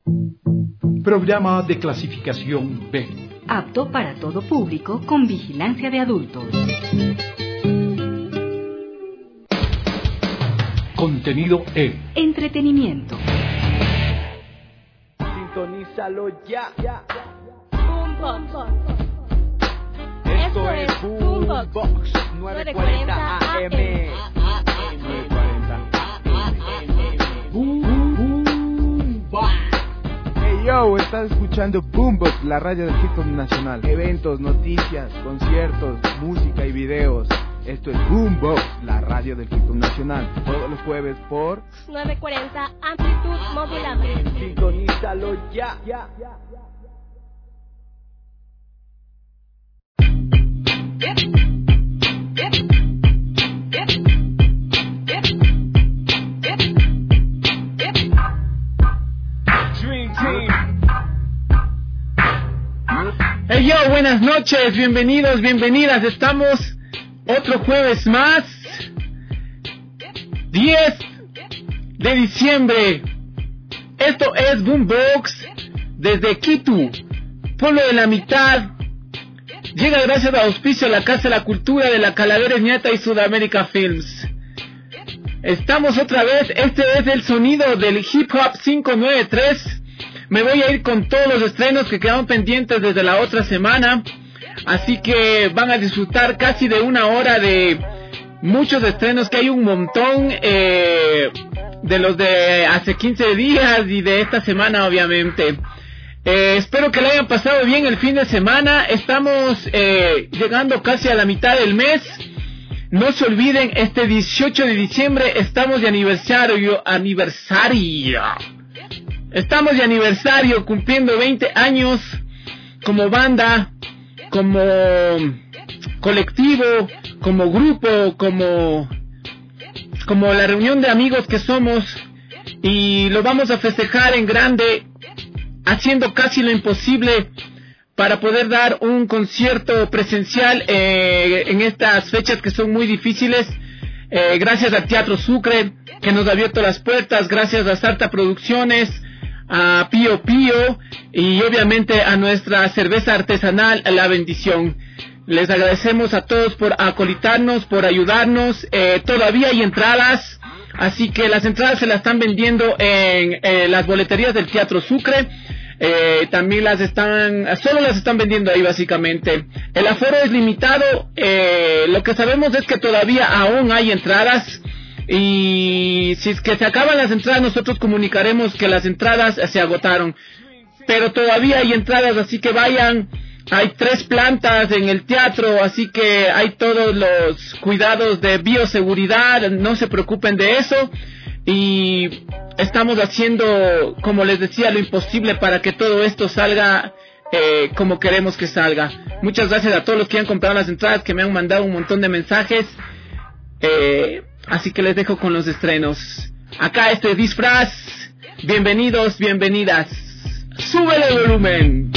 Programa de clasificación B. Apto para todo público con vigilancia de adultos. Contenido E. Entretenimiento. Sintonízalo ya. Boombox. Esto es Boombox 940 AM. 940 Boombox. Hey yo, estás escuchando Boombox, la radio del hip hop nacional. Eventos, noticias, conciertos, música y videos. Esto es Boombox, la radio del hip hop nacional. Todos los jueves por 940 amplitud modulada. Sintonízalo ya. Hey yo, buenas noches, bienvenidos, bienvenidas. Estamos otro jueves más, 10 de diciembre. Esto es Boombox desde Quito, pueblo de la mitad. Llega gracias a auspicio a la Casa de la Cultura de la Calavera Nieta y Sudamérica Films. Estamos otra vez, este es el sonido del Hip Hop 593. Me voy a ir con todos los estrenos que quedaron pendientes desde la otra semana. Así que van a disfrutar casi de una hora de muchos estrenos, que hay un montón, de los de hace 15 días y de esta semana obviamente. Espero que le hayan pasado bien el fin de semana. Estamos llegando casi a la mitad del mes. No se olviden, este 18 de diciembre estamos de aniversario. Estamos de aniversario, cumpliendo 20 años como banda, como colectivo, como grupo, como la reunión de amigos que somos, y lo vamos a festejar en grande, haciendo casi lo imposible para poder dar un concierto presencial en estas fechas que son muy difíciles. Gracias al Teatro Sucre, que nos ha abierto las puertas, gracias a Sarta Producciones, a Pío Pío y obviamente a nuestra cerveza artesanal La Bendición. Les agradecemos a todos por acolitarnos, por ayudarnos. Todavía hay entradas, así que las entradas se las están vendiendo en las boleterías del Teatro Sucre. También solo las están vendiendo ahí básicamente. El aforo es limitado. Lo que sabemos es que todavía aún hay entradas. Y si es que se acaban las entradas, nosotros comunicaremos que las entradas se agotaron. Pero todavía hay entradas, así que vayan. Hay 3 plantas en el teatro, así que hay todos los cuidados de bioseguridad, no se preocupen de eso. Y estamos haciendo, como les decía, lo imposible para que todo esto salga como queremos que salga. Muchas gracias a todos los que han comprado las entradas, que me han mandado un montón de mensajes. Así que les dejo con los estrenos. Acá este disfraz. Bienvenidos, bienvenidas. ¡Súbele el volumen!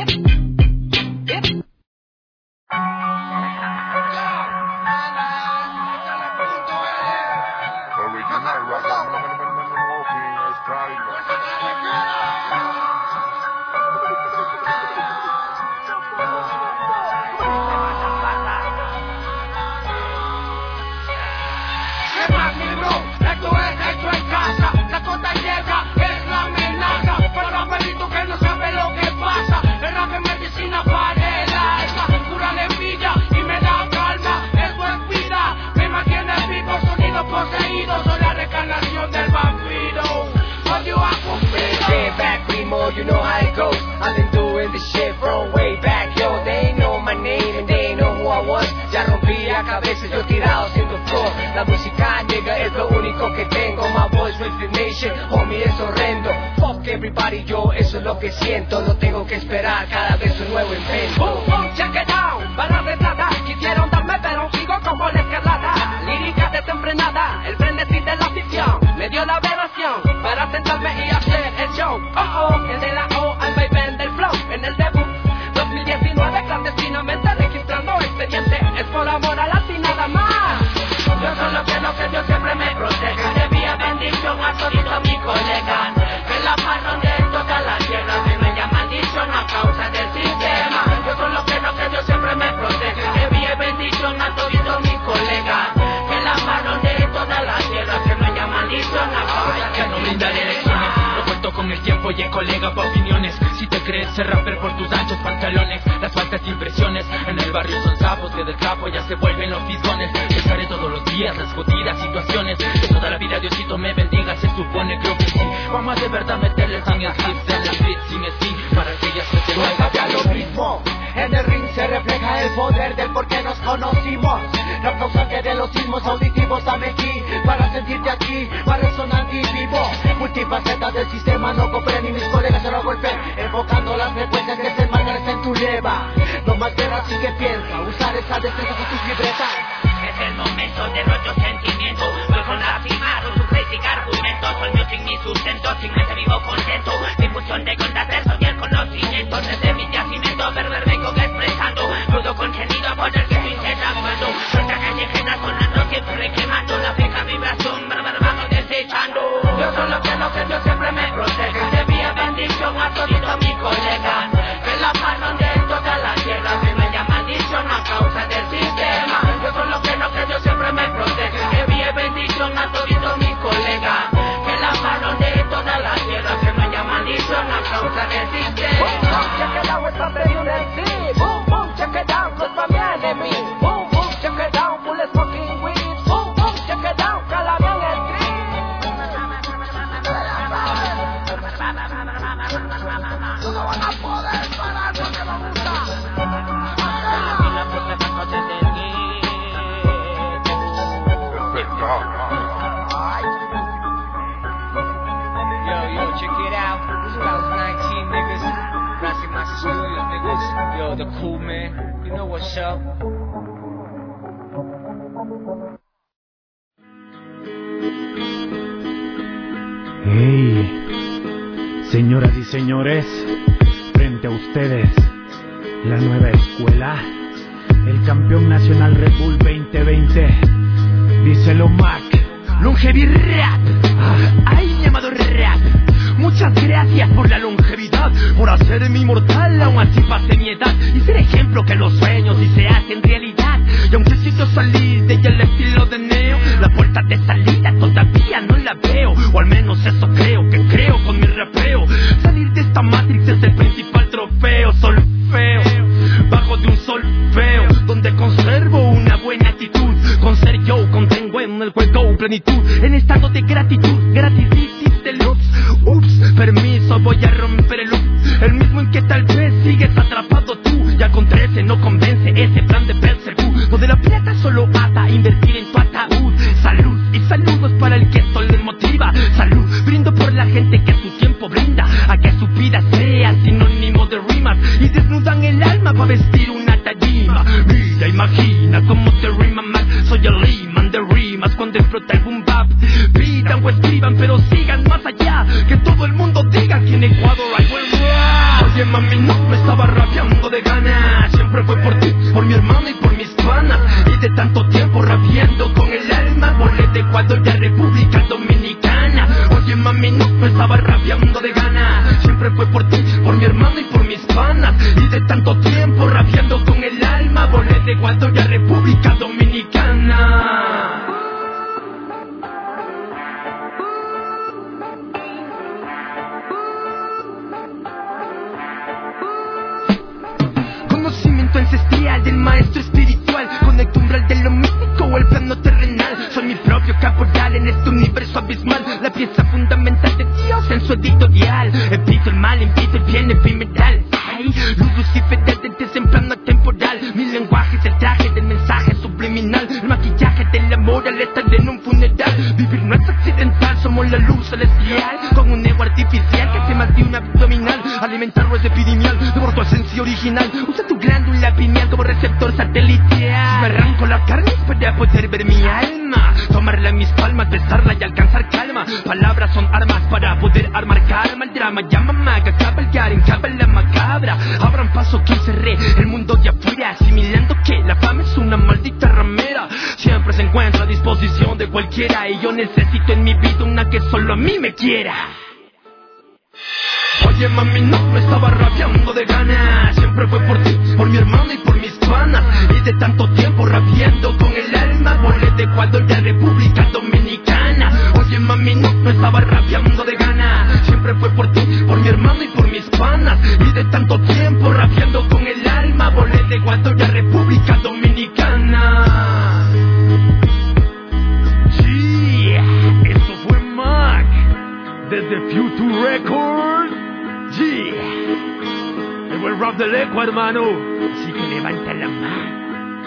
You know how it goes. I've been doing this shit from way back, yo. They know my name and they know who I was. Ya rompí la cabeza, yo tirado haciendo floor. La música, nigga, es lo único que tengo. My voice with the nation, homie, es horrendo. Fuck everybody, yo, eso es lo que siento. No tengo que esperar cada vez un nuevo invento. Check it out, para retratar. Quisieron darme, pero sigo como la escarlata. Lírica desenfrenada, el frenesí de la afición. Me dio la aberración para sentarme y hacer el show. El de la O al vaivén del flow. En el debut 2019, clandestinamente registrando expediente. Es por amor a la sin nada más. Yo solo quiero que Dios siempre me proteja. Debía bendición a todos mis colegas. Que la mano de toda la el tiempo, oye colega, pa' opiniones. Si te crees ser rapper por tus anchos pantalones, las faltas de impresiones en el barrio son sapos que del capo ya se vuelven los fisgones. Pensaré todos los días las jodidas situaciones, que toda la vida Diosito me bendiga, se supone, creo que sí. Vamos a de verdad meterle sin eclipse en la beat, sin sí, para que ella se te lo haga lo mismo. En el ring se refleja el poder del por qué nos conocimos. La causante de los sismos auditivos, dame aquí para sentirte aquí, más resonante y vivo. Multifacetas del sistema no cooperen y mis colegas se lo golpean, enfocando las frecuencias que se enmarcan en tu leva. No más guerra, así que piensa usar esas destrezas en tus libretas. Es el momento de nuestro sentimiento. Voy con la firma, con su crítica argumentos. Soy yo sin mi sustento, sin mente vivo contento. Difusión de contraversos y el conocimiento. Desde mi yacimiento, verber vengo expresando. Crudo contenido por el que estoy interactuando. Nuestra callejera sonando, siempre quemando. La fija vibración, verber vamos desechando. Yo solo quiero que Dios siempre me proteja. Que envíe bendición a todito mi colega. Que la mano de toda la tierra que no haya maldición a causa del sistema. Yo solo quiero que Dios siempre me proteja. Que envíe bendición a todito mi colega. Que la mano de toda la tierra que no haya maldición a causa del sistema. Check it out, it's something you didn't see. Boom, boom, check it out, cause my man and me. Boom, boom, check it out, full of smoking weed. Boom, boom, check it out, cala bien el tree. Tú no vas a poder parar lo que me gusta. Yo, check it out. 2019 niggas, rocking my studio niggas. Yo, the cool man, you know what's up. Hey, señoras y señores, frente a ustedes, la nueva escuela, el campeón nacional Red Bull 2020, díselo Mac, Longevirrap, ay mi amado rap. Muchas gracias por la longevidad, por hacerme inmortal, aún así pasé mi edad. Y ser ejemplo que los sueños sí se hacen realidad. Y aunque necesito salir de ella el estilo de Neo, la puerta de salida todavía no la veo. O al menos eso creo, que creo con mi rapeo. Salir de esta Matrix es el principal trofeo. Solfeo, bajo de un sol feo, donde conservo una buena actitud. Con ser yo, contengo en el juego plenitud, en estado de gratitud, gratitud de luz. Ups, permiso, voy a romper el loop, el mismo en que tal vez sigues atrapado tú. Ya con 13 no convence ese plan de Belzebú, donde la plata solo ata invertir en tu ataúd. Salud y saludos para el que esto le motiva. Salud, brindo por la gente que su tiempo brinda a que su vida sea sinónimo de rimas y desnudan el alma para vestir una tarima. Mira, imagina cómo te rima mal. Soy el imán de rimas cuando explota el boom bap. Pidan o escriban pero sigan más allá, que todo el mundo diga que en Ecuador hay buen rap. Oye mami, no me estaba rapeando de ganas, siempre fue por ti, por mi hermano y por mis panas. Y de tanto tiempo rapeando con el alma, volé de Ecuador a República Dominicana. Oye mami, no me estaba rapeando de ganas, siempre fue por ti, por mi hermano y por mis panas. Y de tanto tiempo rapeando con el alma, volé de Ecuador a República Dominicana. Conocimiento ancestral del maestro espiritual, conecto umbral de lo místico o el plano terrenal. Soy mi propio caporal en este universo abismal, la pieza fundamental de Dios en su editorial. Evito el mal, invito el bien epimeral. Luz luciferal desde en plano temporal. Mi lenguaje es el traje del mensaje subliminal, el maquillaje del amor al estar en un funeral. Vivir no es accidental, somos la luz celestial, con un ego artificial que hace más de un abdominal. Alimentarlo es epidemial, devoro tu esencia original. Usa tu glándula pineal como receptor satelital. Me arranco la carne para poder ver mi alma, tomarla en mis palmas, besarla y alcanzar calma. Palabras son armas para poder armar karma. El drama llama maga, cabalgar en cábala macabra. Abran paso que cerré el mundo de afuera, asimilando que la fama es una maldita ramera. Siempre se encuentra a disposición de cualquiera, y yo necesito en mi vida una que solo a mí me quiera. Oye mami, no me estaba rapeando de ganas, siempre fue por ti, por mi hermano y por mis panas. Y de tanto tiempo rapeando con el alma, volé de Ecuador a República Dominicana. Oye mami, no me estaba rapeando de ganas, siempre fue por ti, rap del eco, hermano. Así que levanta la mano.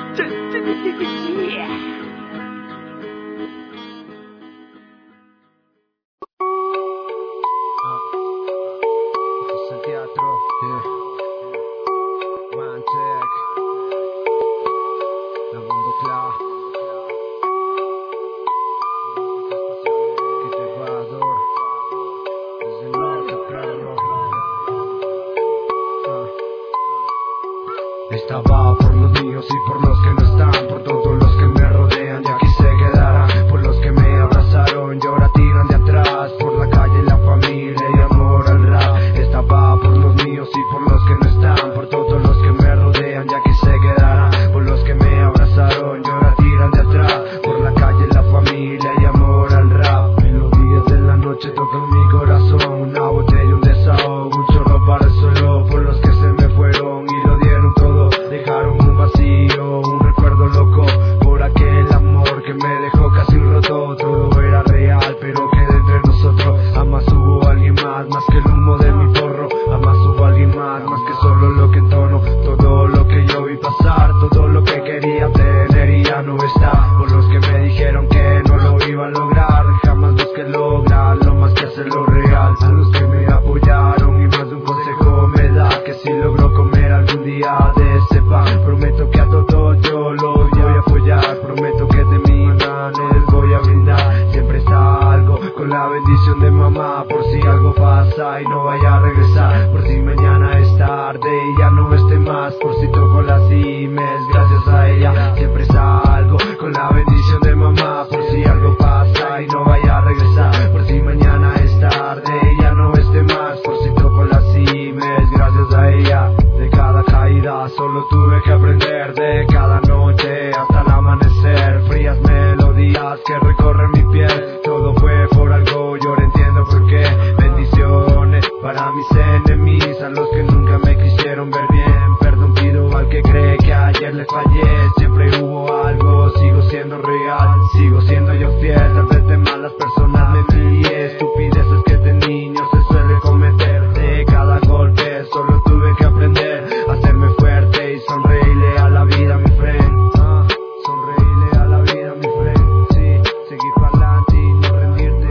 Estaba por los míos y por los que no están, por todos los que me rodean y aquí se quedarán, por los que me abrazaron y ahora tiran de atrás, por la calle, la familia y amor al rap. Estaba por los míos y por los que no están, por todos los que me rodean y aquí se quedarán, por los que me abrazaron y ahora tiran de atrás, por la calle, la familia y amor al rap. Melodías de la noche tocan mi corazón, una botella, un desahogo, un chorro para el suelo, por los que se me fueron y lo dieron todo. Dejaron un vacío, un recuerdo loco, por aquel amor que me dejó casi roto. Todo era real, pero quedé entre nosotros. Jamás hubo alguien más que el humo de mi porro. Jamás hubo alguien más que solo lo que entono. Todo lo que yo vi pasar, todo lo que quería tener y ya no está. Por los que me dijeron que no lo iba a lograr, jamás busqué lograrlo más que hacerlo real. A los que me apoyaron y más de un consejo me da, que si logro comer algún día de ese pan, prometo que a todos yo los voy a apoyar, prometo que de mi mano les voy a brindar. Siempre salgo con la bendición de mamá, por si algo pasa y no vaya a regresar, por si mañana es tarde y ya no esté más, por si toco las cimes gracias a ella. Siempre salgo con la bendición de mamá, por si algo pasa y no vaya a regresar, por si mañana es tarde y ya no esté más, por si toco las cimes gracias a ella. De cada caída solo tuve que aprender, de cada noche hasta el amanecer, frías melodías que recorren mi piel, todo fue por algo, yo ahora entiendo por qué. Bendiciones para mis enemigos, a los que nunca me quisieron ver bien, perdón pido al que cree que ayer les fallé. Siempre hubo algo, sigo siendo real, sigo siendo yo fiel, tal vez de malas personas me pillé, estupideces que de niño se suele cometer. De cada golpe solo tuve que aprender a hacerme fuerte y sonreírle a la vida, mi friend. Sonreírle a la vida, mi friend. Sí, seguir para adelante y no rendirte.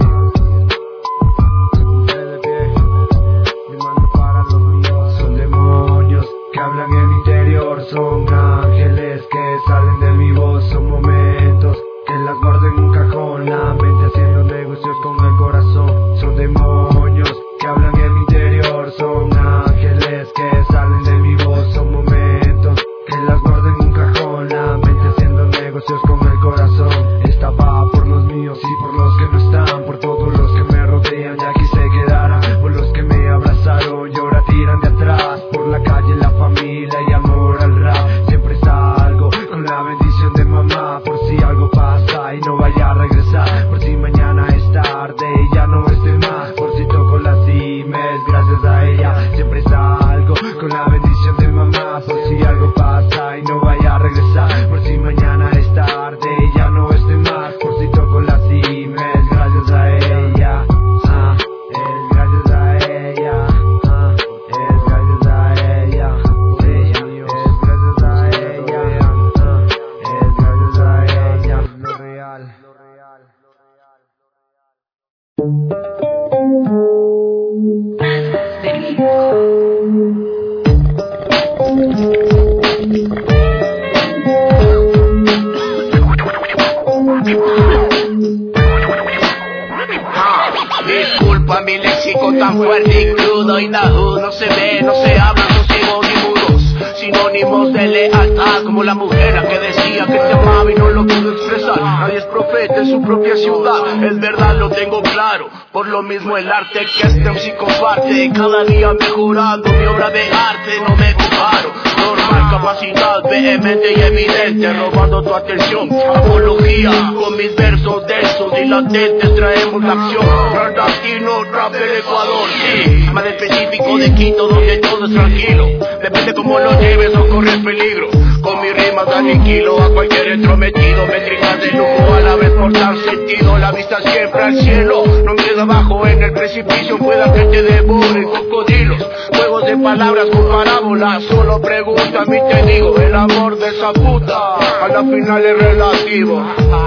Se puse de pie, rimando para los míos. Son demonios que hablan en mi interior, son ángeles que salen de mi voz, son momentos que las guardo en un cajón, la mente haciendo negocios con el corazón. Son demonios que hablan en mi interior, son ángeles que salen de mi voz, son momentos que las guardo en un cajón, la mente haciendo negocios con el corazón. Estaba por los míos y por los que no están, por todos los que me rodean y aquí se quedarán, por los que me abrazaron y ahora tiran de atrás, por la calle, la familia y amor al rap. Siempre salgo con la bendición de mamá, por si algo pasa y no vaya a regresar, por si mañana es tarde y ya no esté más, por si toco las cimes gracias a ella. Siempre salgo con la bendición de mamá, por si algo pasa y no vaya a regresar, por si mañana es tarde y ya no esté más, por si toco las cimes gracias a ella. Es gracias a ella. Es gracias a ella. Es gracias a ella. Es gracias a ella. Lo real. Disculpa mi léxico tan fuerte y crudo y najú, no se ve, no se habla, no ciegos ni mudos, sinónimos de lealtad, como la mujer a que decía que te amaba y no lo pudo expresar. Nadie es profeta en su propia ciudad, es verdad, lo tengo claro. Por lo mismo el arte que este MC comparte, cada día mejorando mi obra de arte, no me comparo. Normal, capacidad vehemente y evidente, robando tu atención. Apología, con mis versos densos y latentes traemos la acción. Rap latino, rap del Ecuador, sí, más específico de Quito, donde todo es tranquilo. Depende cómo lo lleves o corres peligro. Con mis rimas aniquilo a cualquier entrometido. Métricas de lujo a la vez por dar sentido. La vista siempre al cielo, no mires abajo en el precipicio, pueda que te devoren cocodrilos. Juegos de de palabras con parábolas. Solo pregunta a mí, te digo, el amor de esa puta a la final es relativo.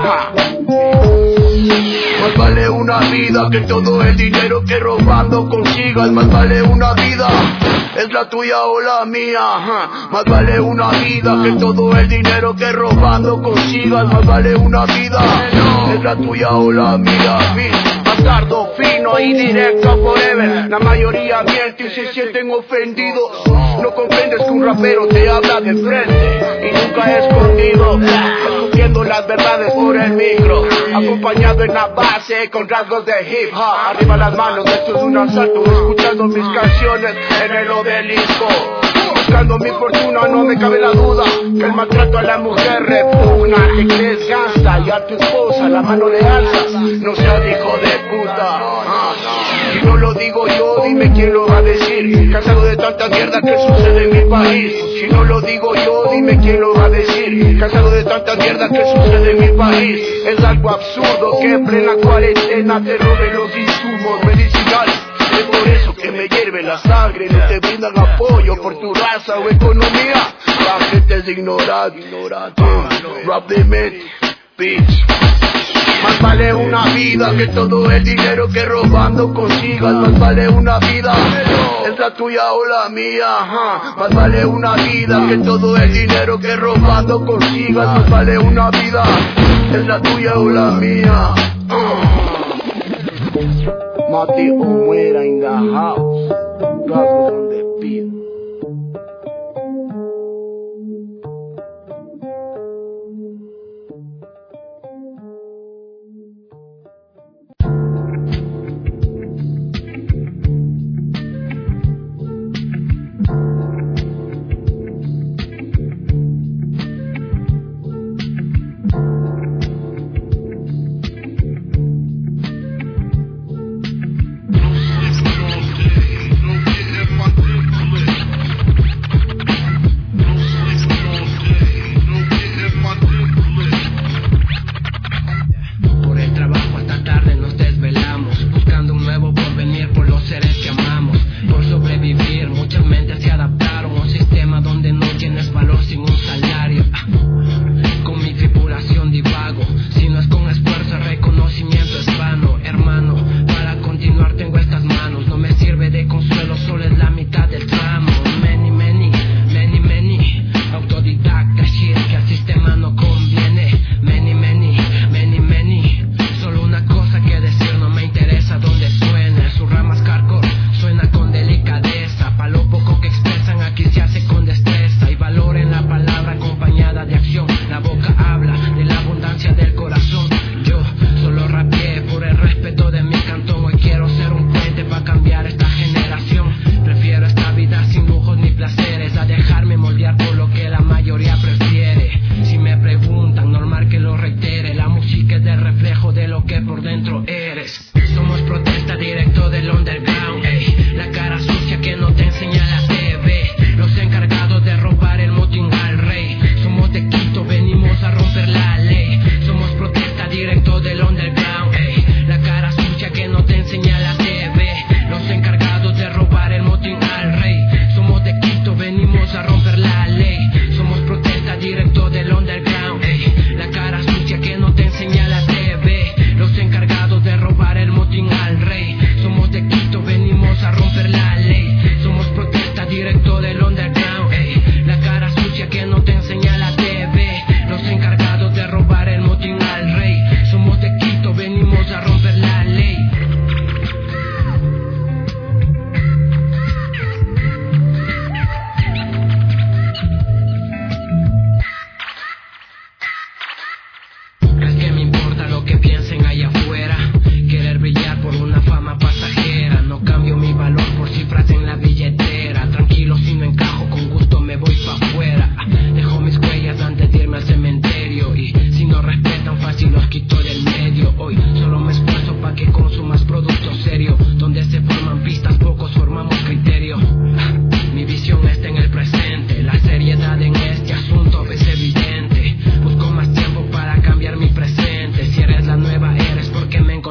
Más vale una vida que todo el dinero que robando consigas. Más vale una vida, es la tuya o la mía. Más vale una vida que todo el dinero que robando consigas. Más vale una vida, es la tuya o la mía. Bastardo fino y directo forever. La mayoría miente y se sienten ofendidos. No comprendes que un rapero te habla de frente y nunca es escondido, discutiendo las verdades por el micro, acompañado en la base con rasgos de hip hop. Arriba las manos, esto es un asalto. Escuchando mis canciones en el obelisco, buscando mi fortuna, no me cabe la duda que el maltrato a la mujer repugna. Te crees gangsta y a tu esposa la mano le alzas. No seas hijo de puta. Si no lo digo yo, dime quién lo va a decir. Cansado de tanta mierda que sucede en mi país. Si no lo digo yo, dime quién lo va a decir. Cansado de tanta mierda que sucede en mi país. Es algo absurdo que en plena cuarentena te roben los insumos medicinales. Es por eso que me hierve la sangre. No te brindan apoyo por tu raza o economía. La gente es ignorante. Rap de mente, bitch. Más vale una vida que todo el dinero que robando consigas. Más vale una vida, es la tuya o la mía. Más vale una vida que todo el dinero que robando consigas. Más vale una vida, es la tuya o la mía. Mati o muera in the house. Rasgos on the beat.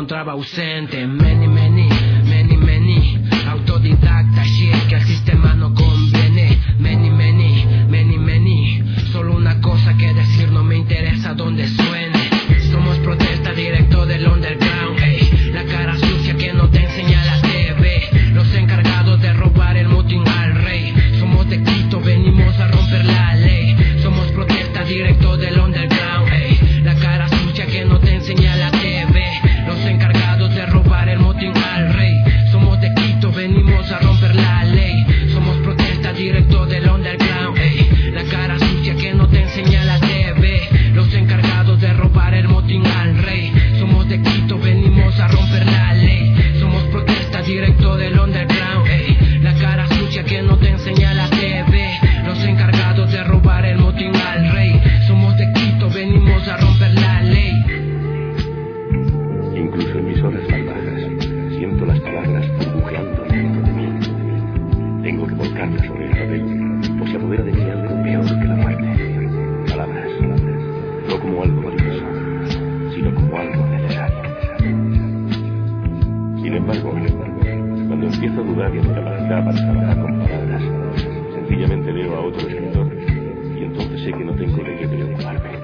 Ausente, many, autodidacta, shit que el sistema no nada con palabras. Sencillamente leo a otro escritor y entonces sé que no tengo de qué preocuparme.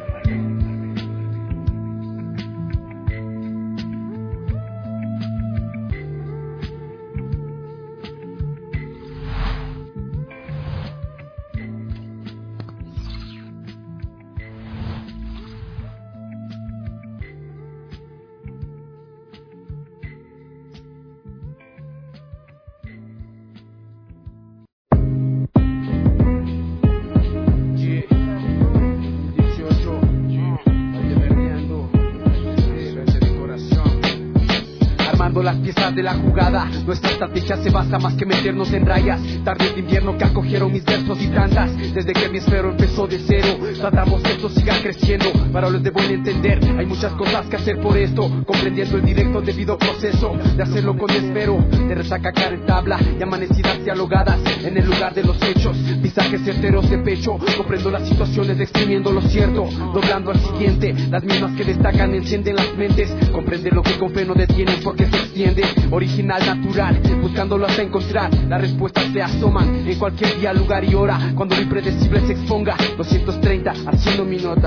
Las piezas de la jugada, nuestra estrategia se basa más que meternos en rayas. Tardes de invierno que acogieron mis versos y tandas. Desde que mi esfero empezó de cero, tratamos que esto siga creciendo. Para los de buen entender, hay muchas cosas que hacer por esto. Comprendiendo el directo debido proceso de hacerlo con esmero, de resacacar en tabla y amanecidas dialogadas en el lugar de los hechos. Pisajes certeros de pecho, comprendo las situaciones exprimiendo lo cierto, doblando al siguiente. Las mismas que destacan encienden las mentes. Comprende lo que con fe no detienen porque se extiende. Original, natural, buscándolo hasta encontrar. Las respuestas se asoman en cualquier día, lugar y hora. Cuando lo impredecible se exponga, 230 haciendo mi nota.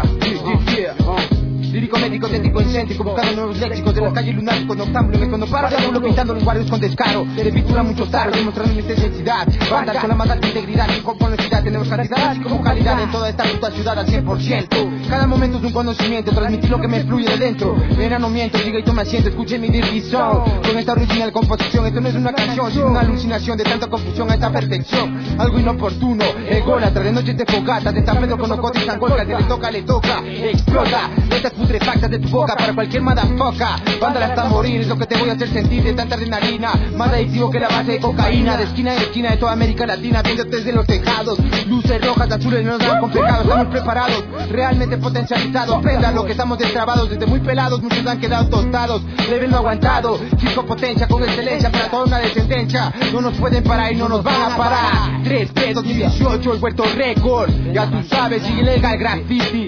Lírico, médico, técnico, incéntrico, buscando nuevos léxicos de las calles lunáticos, noctámbulo, me no paro de abuelo, pintando los barrios con descaro, de pintura mucho taro, demostrando mi intensidad, banda con la más alta integridad y con honestidad, tenemos cantidad y como calidad en toda esta puta ciudad al 100%. Cada momento es un conocimiento, transmitir lo que me fluye de dentro. Nena, no miento, siga y tome asiento, escuche mi dirección. Con esta original composición, esto no es una canción, sino una alucinación de tanta confusión a esta perfección. Algo inoportuno, ególatra, de noche de fogata, de San Pedro con Ocote y San Golga, que le toca, explota. Putrefactas de tu boca para cualquier madafoca. Bándala hasta morir, es lo que te voy a hacer sentir de tanta adrenalina. Más adictivo que la base de cocaína. De esquina a esquina de toda América Latina, viéndote desde los tejados. Luces rojas, azules, no nos dan complicados. Estamos preparados, realmente potencializados. Prenda lo que estamos destrabados, desde muy pelados. Muchos han quedado tostados, deben lo aguantado. Chico potencia con excelencia para toda una descendencia. No nos pueden parar y no nos van a parar. 3P 2018, el vuelto récord. Ya tú sabes, ilegal graffiti.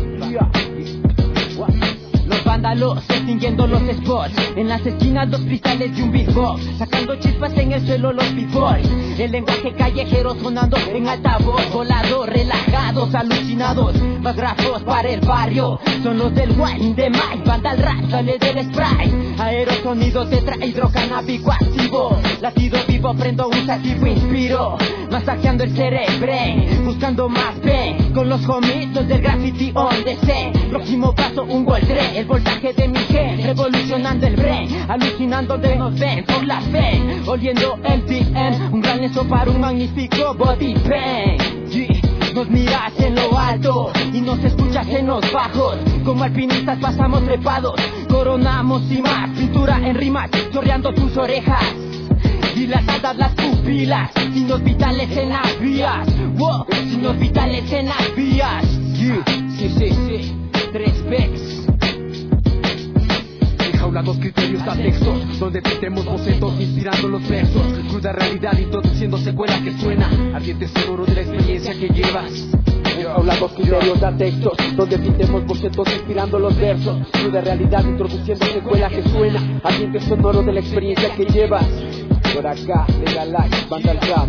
Los vándalos extinguiendo los spots. En las esquinas los cristales de un beatbox, sacando chispas en el suelo los b-boys. El lenguaje callejero sonando en altavoz, volados, relajados, alucinados. Más grafos para el barrio, son los del wine de Mike. Vandal rap sale del spray, aerosonidos tetrahidrocanábico activo. Latido vivo, prendo un sativa, inspiro, masajeando el cerebro, buscando más pen. Con los homies, los del graffiti on the set. Próximo paso, un World Trade, el voltaje de mi gen, revolucionando el brain, alucinando de nos ven por la fe, oliendo el TN, un gran eso para un magnífico body pain. Nos miras en lo alto y nos escuchas en los bajos, como alpinistas pasamos trepados, coronamos y más, pintura en rimas, chorreando tus orejas, dilatadas las pupilas, signos vitales en las vías, wow, signos vitales en las vías, sí, 3 veces. Enjaulados criterios a textos, donde pintemos bocetos inspirando los versos. Cruda realidad introduciendo secuela que suena, ardiente sonoro de la experiencia que llevas. Enjaulados criterios a textos, donde pintemos bocetos inspirando los versos. Cruda realidad introduciendo secuela que suena, ardiente sonoro de la experiencia que llevas. Por acá, Legal Life, Vandal Rap,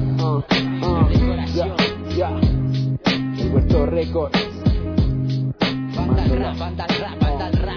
el vuelto récord. Vandal Rap, Vandal Rap, Vandal Rap.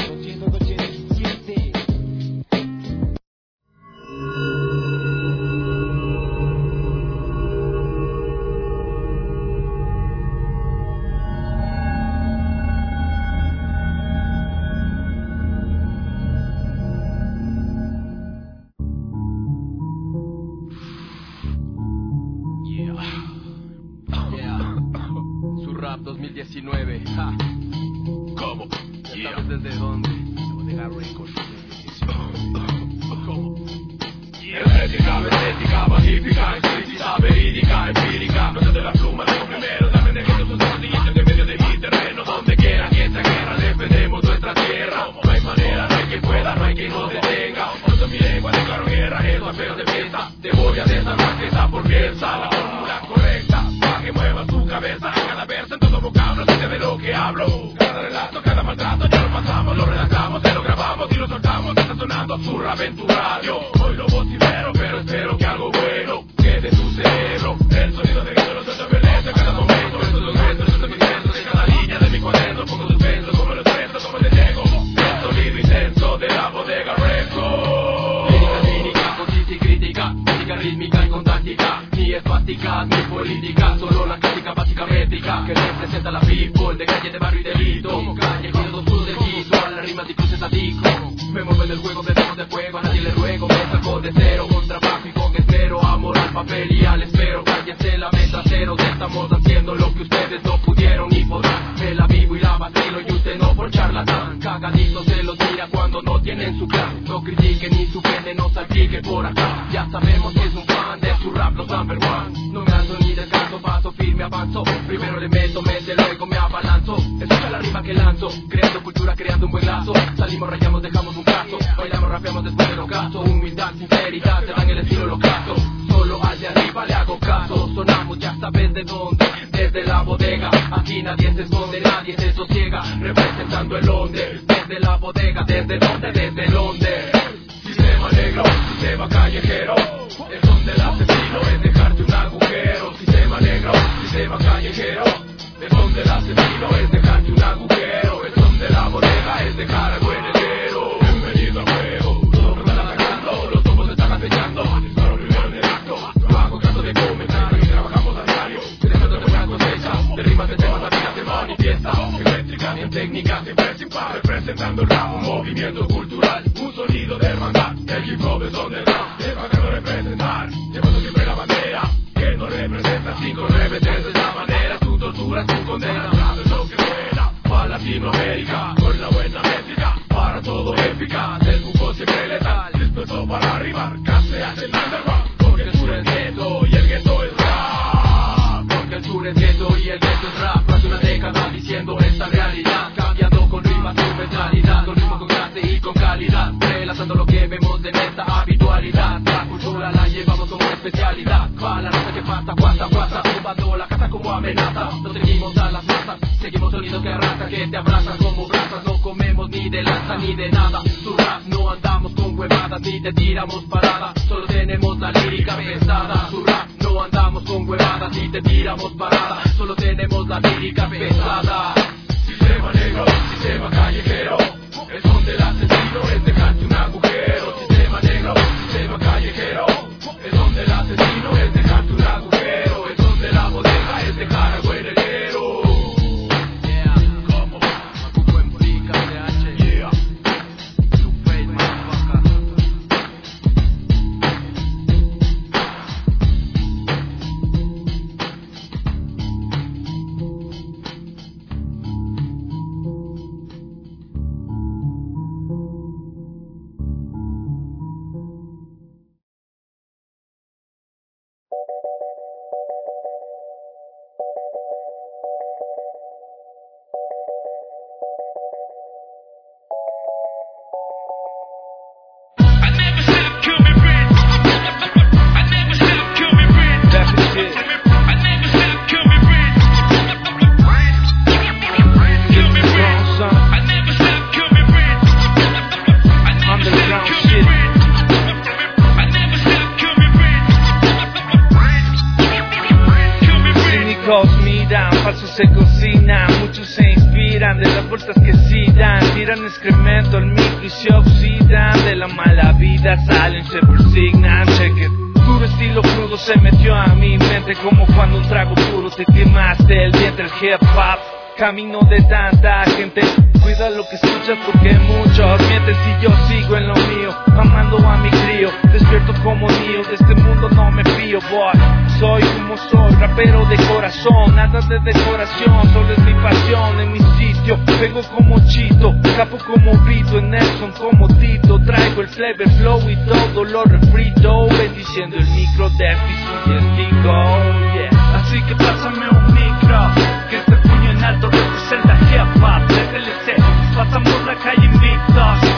Su rap 2019. Ja. ¿Cómo? ¿Ya sabes desde dónde? Bodega Records. ¿Cómo? Hermética, benética, magnífica, explícita, verídica, empírica. No sé de la pluma de los primeros, la mente que no son tortillas en medio de mi terreno. Donde quiera que esta guerra defendemos nuestra tierra. No hay manera, no hay quien pueda, no hay quien nos detenga. Por mi lengua declaro guerra, es la feo de fiesta. Te voy a desarmar pieza por pieza, la fórmula correcta, para que mueva tu cabeza. Cada verso en todo vocablo, sé de lo que hablo. Cada relato, cada maltrato, ya lo pasamos, lo redactamos, te lo grabamos y lo soltamos. Está sonando su rap en tu radio. Hoy lo vocifero, pero espero que algo bueno quede tu esvásticas, mi política, solo la clásica básica métrica que representa la people de calle, de barrio y delito. Como calle, con dos puros de guiso, a las rimas y cruces adicto. Me muevo en el juego, bebemos de fuego, a nadie le ruego, me saco de cero, con trabajo y con esmero, amor al papel y al espero. Cállese la meta cero, estamos haciendo lo que ustedes no pudieron ni podrán. Me la vivo y la vacilo y usted no por charlatán. Cagadito se los tira cuando no tienen su plan. No critiquen ni su pene, no salpique por acá. Ya sabemos que es un fan de su rap, los number one. No me alzo ni descanso, paso firme, avanzo. Primero le meto, luego me abalanzo. Escucha la rima que lanzo, creando cultura, creando un buen lazo. Salimos, rayamos, dejamos un caso. Bailamos, rapeamos después del ocaso. Humildad, sinceridad, te dan el estilo locazo. Solo al de arriba le hago caso. Sonamos, ya sabes de dónde, desde la bodega. Aquí nadie se esconde, nadie se sosiega. Representando el onde, desde la bodega. ¿Desde dónde? Desde Londres. Sistema negro, sistema callejero. Es donde el asesino es dejarte un agujero. Sistema negro, sistema callejero. Es donde el asesino es dejarte un agujero. Es donde la bodega es dejar algo en el hielo. Bienvenido al juego, todos me están atacando, los topos están acechando. Disparo primero en el acto, trabajo trato de comenzar y trabajamos a diario. Dejando de buena cosecha, de rimas de temas la vida se manifiesta. En métrica ni en técnica, siempre sin par. Representando el rap, un movimiento cultural, un sonido de hermandad. El hip hop es donde está, es bacano representar. Llevando siempre la bandera, que no representa 593 es la manera. Tu tortura, tu condena, sabes lo que suena. Para Latinoamérica, con la buena métrica, para todo épica. El buco siempre letal, dispuesto para arribar. Casi hace el underground, porque el sur es gueto y el gueto es rap. Porque el sur es gueto y el gueto es rap. Hace una década diciendo esta realidad, cambiando con rimas su mentalidad, con ritmo, con clase y con calidad, relatando lo que vemos en esta habitualidad. La cultura la llevamos como especialidad. Para la raza que pasa, guasa, tumbando la casa como amenaza. Nos seguimos a las masas, seguimos sonidos que arrancan, que te abrazan como brasas. No comemos ni de lanza ni de nada. Su rap no andamos con huevadas ni te tiramos parada. Solo tenemos la lírica pesada. Su rap no andamos con huevadas ni te tiramos parada. Solo tenemos la lírica pesada. Sistema negro, sistema callejero. Es donde el asesino es dejarte un agujero. Sistema negro, sistema callejero. Es donde el asesino es dejarte un agujero. Es donde la bodega es dejar algo en el hielo. Yeah, como Macuco en Pica, CH. Yeah, Blue Face, motherfucker. Se cocinan, muchos se inspiran de las vueltas que sí dan, tiran excremento al micro y se oxidan, de la mala vida salen, se persignan, check it. Puro estilo crudo se metió a mi mente como cuando un trago puro te quemaste el vientre. El hip hop, camino de tanta gente, cuida lo que escuchas porque muchos mienten. Si yo sigo en lo mío, amando a mi crío, despierto como niño, de este mundo no me fío, boy. Soy como soy, rapero de corazón, nada de decoración, solo es mi pasión. En mi sitio, vengo como Chito, capo como Vito, en Nelson como Tito. Traigo el flavor, flow y todo lo refrito, bendiciendo el micro de y el digo, yeah. Así que pásame un micro, que este puño en alto representa hip hop, TLC, pasamos la calle invictos,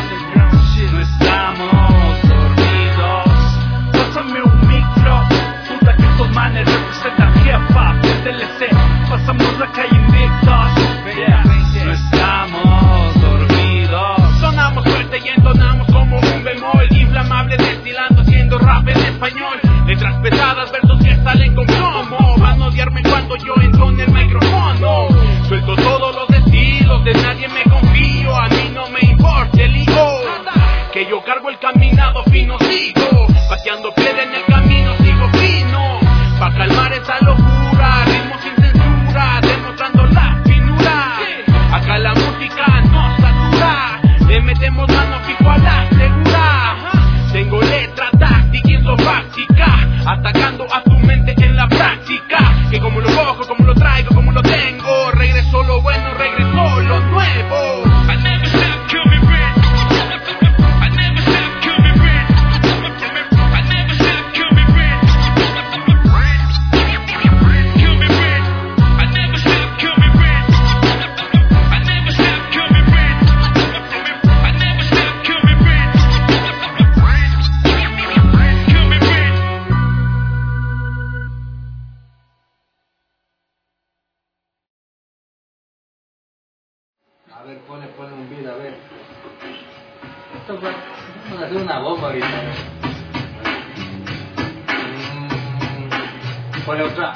no estamos dormidos. Pásame un micro, puta que estos manes representan hip hop, TLC, pasamos la calle invictos, yeah. No estamos dormidos. Sonamos fuerte y entonamos como un bemol, inflamable destilando haciendo rap en español. Letras pesadas, versos que salen con plomo, van a odiarme cuando yo mente en la práctica. Que como lo cojo, como lo traigo, como lo tengo, regreso lo bueno, regreso lo nuevo. I never said kill me rich. I never said kill me rich. I never said kill me rich. Kill me rich. I never said kill me rich. I never said kill me rich. I never said kill me rich. Kill me rich. A ver, pone un beat, a ver. Esto vamos a hacer una bomba ahorita. Pone otra.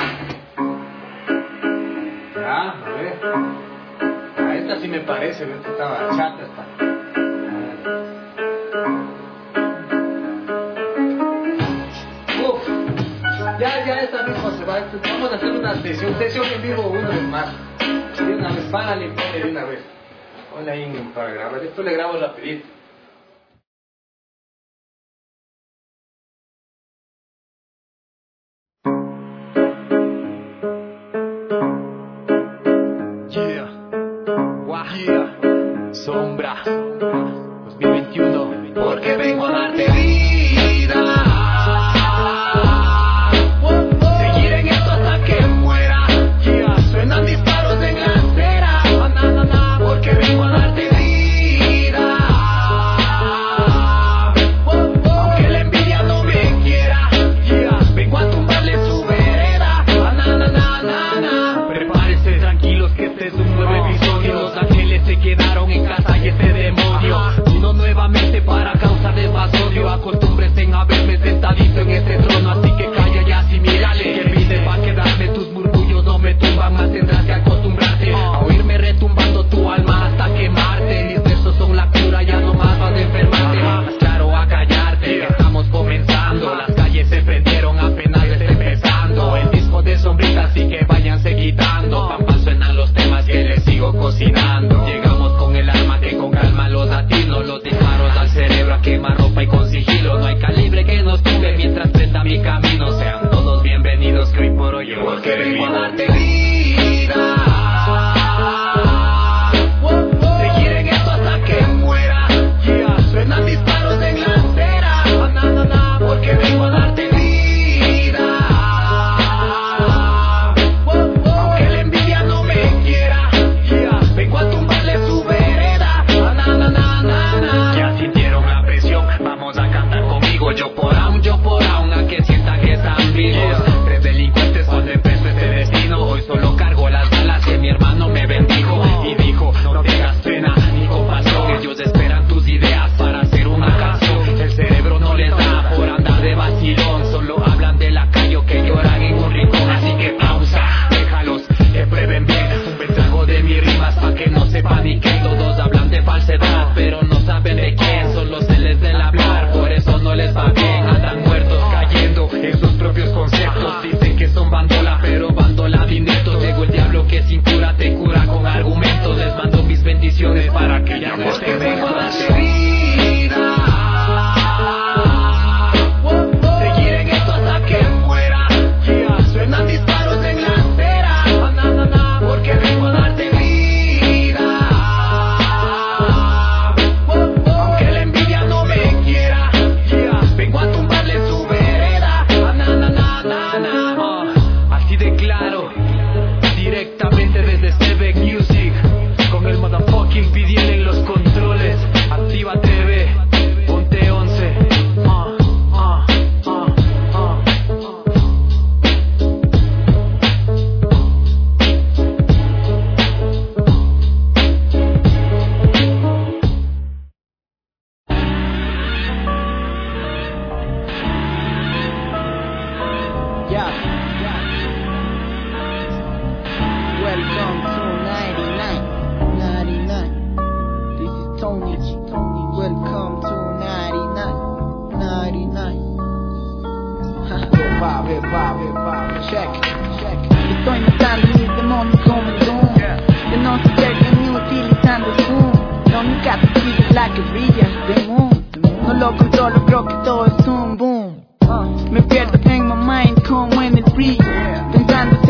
Ya, a ver. A esta sí me parece, esta estaba chata esta. Ya esta misma se va. Vamos a hacer una sesión en vivo una vez más. De una vez, párale, ponle de una vez. Ponle ahí para grabar. Esto le grabo rapidito. Sombra 2021. Porque vengo a darte vida. Seguir en esto hasta que muera. Suenan disparos en la acera. Porque vengo a darte vida. Aunque la envidia no me quiera, vengo a tumbarle su vereda. Prepárense tranquilos que este es un nuevo episodio. Los ángeles se quedaron en casa y este demonio vino nuevamente para causar más odio. Acostúmbrense a verme sentadito en este trono, así que calla y asimilale. Que vine pa' quedarme, tus murmullos no me tumban más. Tendrás que acostumbrarte a oírme retumbando tu alma hasta quemarte. Mis versos son la cura, ya no más vas a enfermarte. Más claro a callarte, que estamos comenzando. Las calles se prendieron, apenas está empezando el disco de sombritas, así que váyanse quitando. Pam pam suenan los temas que les sigo cocinando. Llegamos con el arma que con calma los atino. Los disparos al cerebro a quemar ropa y con sigilo. No hay calibre que nos tumbe mientras prenda mi camino. Sean todos bienvenidos que hoy por hoy yo porque vengo a darte vida. Seguir en esto hasta que muera. Suenan disparos en la acera. Porque vengo a darte vida. Aunque la envidia no me quiera, vengo a tumbarle su vereda. Ya sintieron la presión, vamos a cantar conmigo. Yo por aún, a que sientan que están vivos. Tres delincuentes con de peso este destino. Hoy solo cargo las balas que mi hermano me bendijo. Y dijo, no tengas pena ni compasión. Ellos esperan tus ideas para hacer una canción. El cerebro no les da por andar de vacilón. Solo hablan de la calle o que lloran en un rincón. Así que pausa, déjalos que prueben bien. Un buen trago de mis rimas pa' que no se paniquen. Todos hablan de falsedad, pero no saben de quién. Solo se les del hablar, por eso no les va bien. Andan muertos cayendo en sus propios conceptos. Dicen que son bandola, pero bandola de ineptos. Llegó el diablo que sin cura te cura con argumentos. Les mando mis bendiciones para que ya no estén vengo a darte vida. Seguir en esto hasta que muera. Suenan disparos en la acera. Porque vengo a darte vida. Aunque la envidia no me quiera, vengo a tumbarle su vereda. Así de claro, directamente desde Steve Music, con el motherfucking Vidiel en los controles. Activa TV, ponte 11. Welcome to 99, 99. This is Tony G. Welcome to 99, 99. Hip hop, check. Estoy notando mis demonios como el Doom. De no ser ni utilizando Zoom. La única sencilla es la que brilla, the moon. No lo controlo, creo que todo es un boom. Me pierdo en my mind como en el free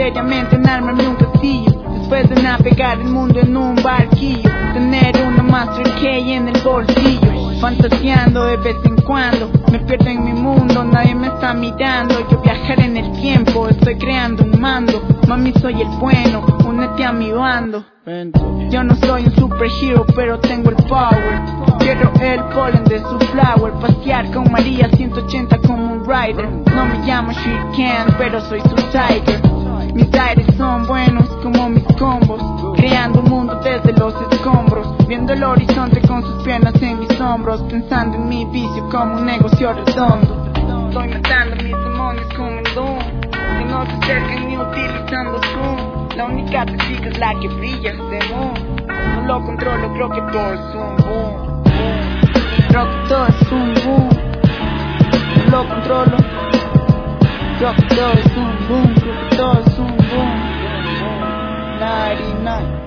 seriamente en armarme un castillo. Después de navegar el mundo en un barquillo, tener una Master Key en el bolsillo. Fantaseando de vez en cuando, me pierdo en mi mundo, nadie me está mirando. Yo viajaré en el tiempo, estoy creando un mando. Mami, soy el bueno, únete a mi bando. Yo no soy un superhero, pero tengo el power. Quiero el polen de su flower, pasear con María 180 como un rider. No me llamo Shirkan, pero soy su tiger. Mis aires son buenos como mis combos, creando un mundo desde los escombros, viendo el horizonte con sus piernas en mis hombros, pensando en mi vicio como un negocio redondo. Estoy matando mis demonios con un Doom, que no se acerquen ni utilizando Zoom. La única testigo es la que brilla, de moon. No lo controlo, creo que todo es un boom. Creo que todo es un boom. No lo controlo, creo que todo es un boom. Creo que todo es un boom. 99.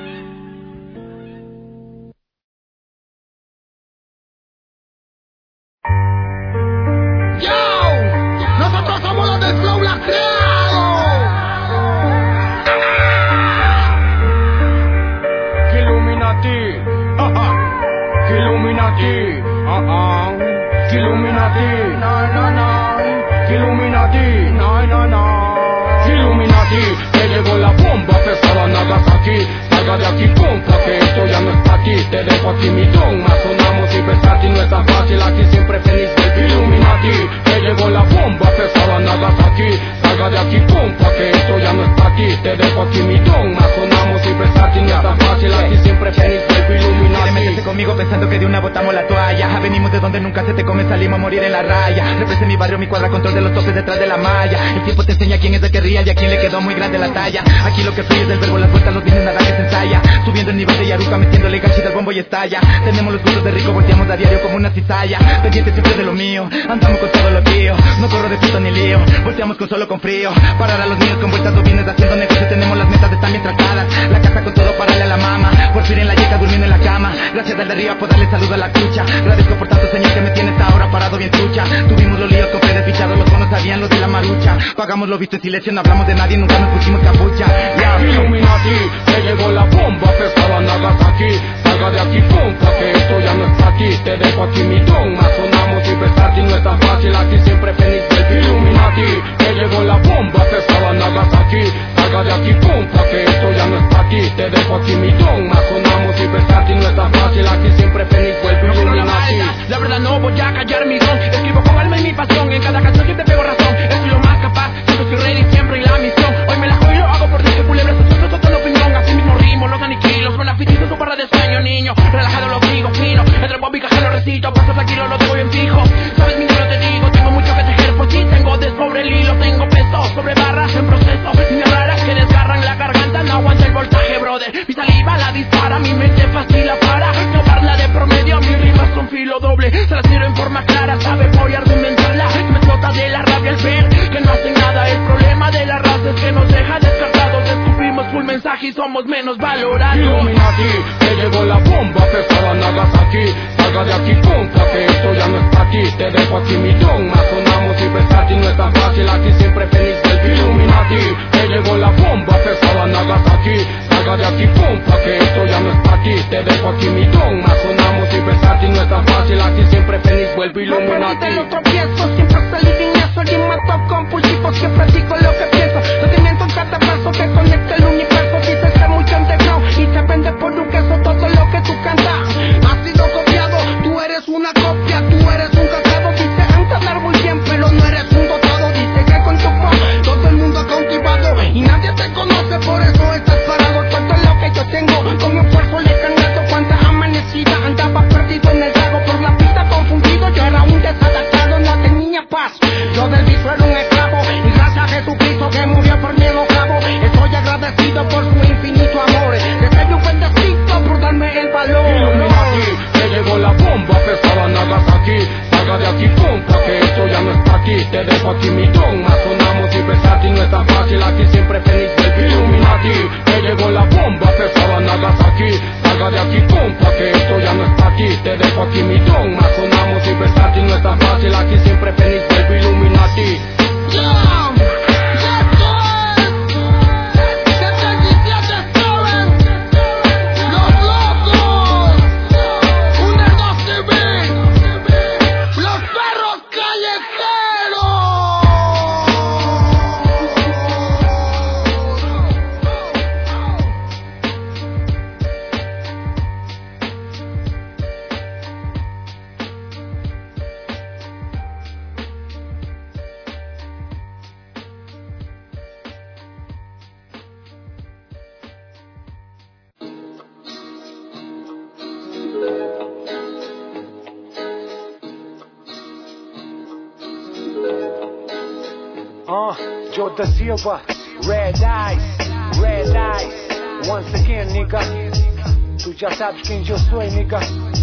Nosotros somos los del flow lacreado. Que Illuminati, que Illuminati, que Illuminati, no, que Illuminati, no, que Illuminati, que llegó la bomba pesada Nagasaki. Salga de aquí, compa, que esto ya no está aquí. Te dejo aquí mi don, más sonamos y versátil no es tan fácil. Aquí siempre feliz del Illuminati, que llegó la bomba pesada Nagasaki. Salga de aquí, compa, que esto ya no está aquí. Te dejo aquí mi don, más sonamos y versátil no es tan fácil. Aquí siempre feliz del Illuminati. Quiere meterse conmigo pensando que de una botamos la toalla. Venimos de donde nunca se te come, salimos a morir en la raya. Represento mi barrio, mi cuadra, control de los topes detrás de la malla. El tiempo te enseña quién es el que ría y a quién le quedó muy grande la talla. Aquí lo que fluye es del verbo, las vueltas, los bienes, nada que se ensaya. Subiendo el nivel de Yaruca, metiéndole ganchita al bombo y estalla. Tenemos los gustos de rico, volteamos a diario como una cizalla. Pendiente siempre de lo mío, andamos con todo lo tío. No corro de puto ni lío, volteamos con solo con frío. Parar a los niños con vueltas, los bienes haciendo negocios. Tenemos las metas están bien trazadas. La casa con todo, pararle a la mama. Por fin en la yeca, durmiendo en la cama. Gracias al de arriba por darle saludo a la cucha. Agradezco por tanto, señor, que me tienes ahora parado bien trucha. Tuvimos los líos con Fede fichados, los bonos sabían los de la marucha. Pagamos lo visto en silencio, no hablamos de nadie, nunca nos pusimos capucha. Illuminati, que llegó la bomba pesada Nagasaki. Salga de aquí, compa, que esto ya no está aquí. Te dejo aquí mi don, más sonamos y versátil no es tan fácil. Aquí siempre feliz del Illuminati, que llegó la bomba pesada Nagasaki. Salga de aquí, compa, que esto ya no está aquí. Te dejo aquí mi don, más sonamos y versátil no es tan fácil. Aquí siempre feliz del Illuminati. La verdad no voy a callar mi don. Escribo con alma y mi pasión. En cada canción siempre pego razón. Soy lo más capaz, siempre estoy ready, siempre en la misión. Hoy me la juego y lo hago por Dios que culebras. Soto la opinión, así mismo rimo, los aniquilo. Suena fitito, su barra de sueño, niño. Relajado lo digo, fino. Entre pop y caja lo recito. Paso tranquilo, lo tengo bien fijo. Sabes mi nombre, te digo, tengo mucho que tejer. Pues sí, tengo de sobre el hilo. Tengo peso sobre barras en proceso. Líneas raras que desgarran la garganta. No aguanta el voltaje, brother. Mi saliva la dispara, mi mente fácil la para. No parla de promedio, mis rimas son filo doble. Se las tiro en forma clara, sabe, voy a argumentarla. Me explota de la rabia al ver que no hacen nada. El problema de la raza es que nos deja descartados. Escupimos full mensaje y somos menos valorados. Illuminati, que llegó la bomba pesada Nagasaki. Salga de aquí, compa, que esto ya no está aquí. Te dejo aquí mi don, más sonamos y versátil no es tan fácil. Aquí siempre feliz del Illuminati, que llegó la bomba pesada Nagasaki. Salga de aquí, compa, que esto ya no está aquí. Te dejo aquí mi don, más sonamos y versátil no es tan fácil. Aquí siempre feliz vuelve Illuminati. No tropiezo, siempre salí de eso. Mato compulsivo, siempre digo lo que pienso. Sentimiento en cada paso que conecta el universo. Dice ser muy underground y se vende por un queso todo lo que tú cantas. Has sido copiado, tú eres una copia, tú eres un cacao. Dice entender muy bien, pero no eres un dotado. Dice que con tu pop todo el mundo ha cautivado y nadie te conoce, por eso estás parado. Todo lo que yo tengo, con mi esfuerzo le he ganado. Cuánta amanecida andaba perdido en el trago por la pista confundido. Yo era un desadaptado, no tenía Joe Da Silva, Red Eyes, once again, nigga. Tú ya sabes quién yo soy, nigga.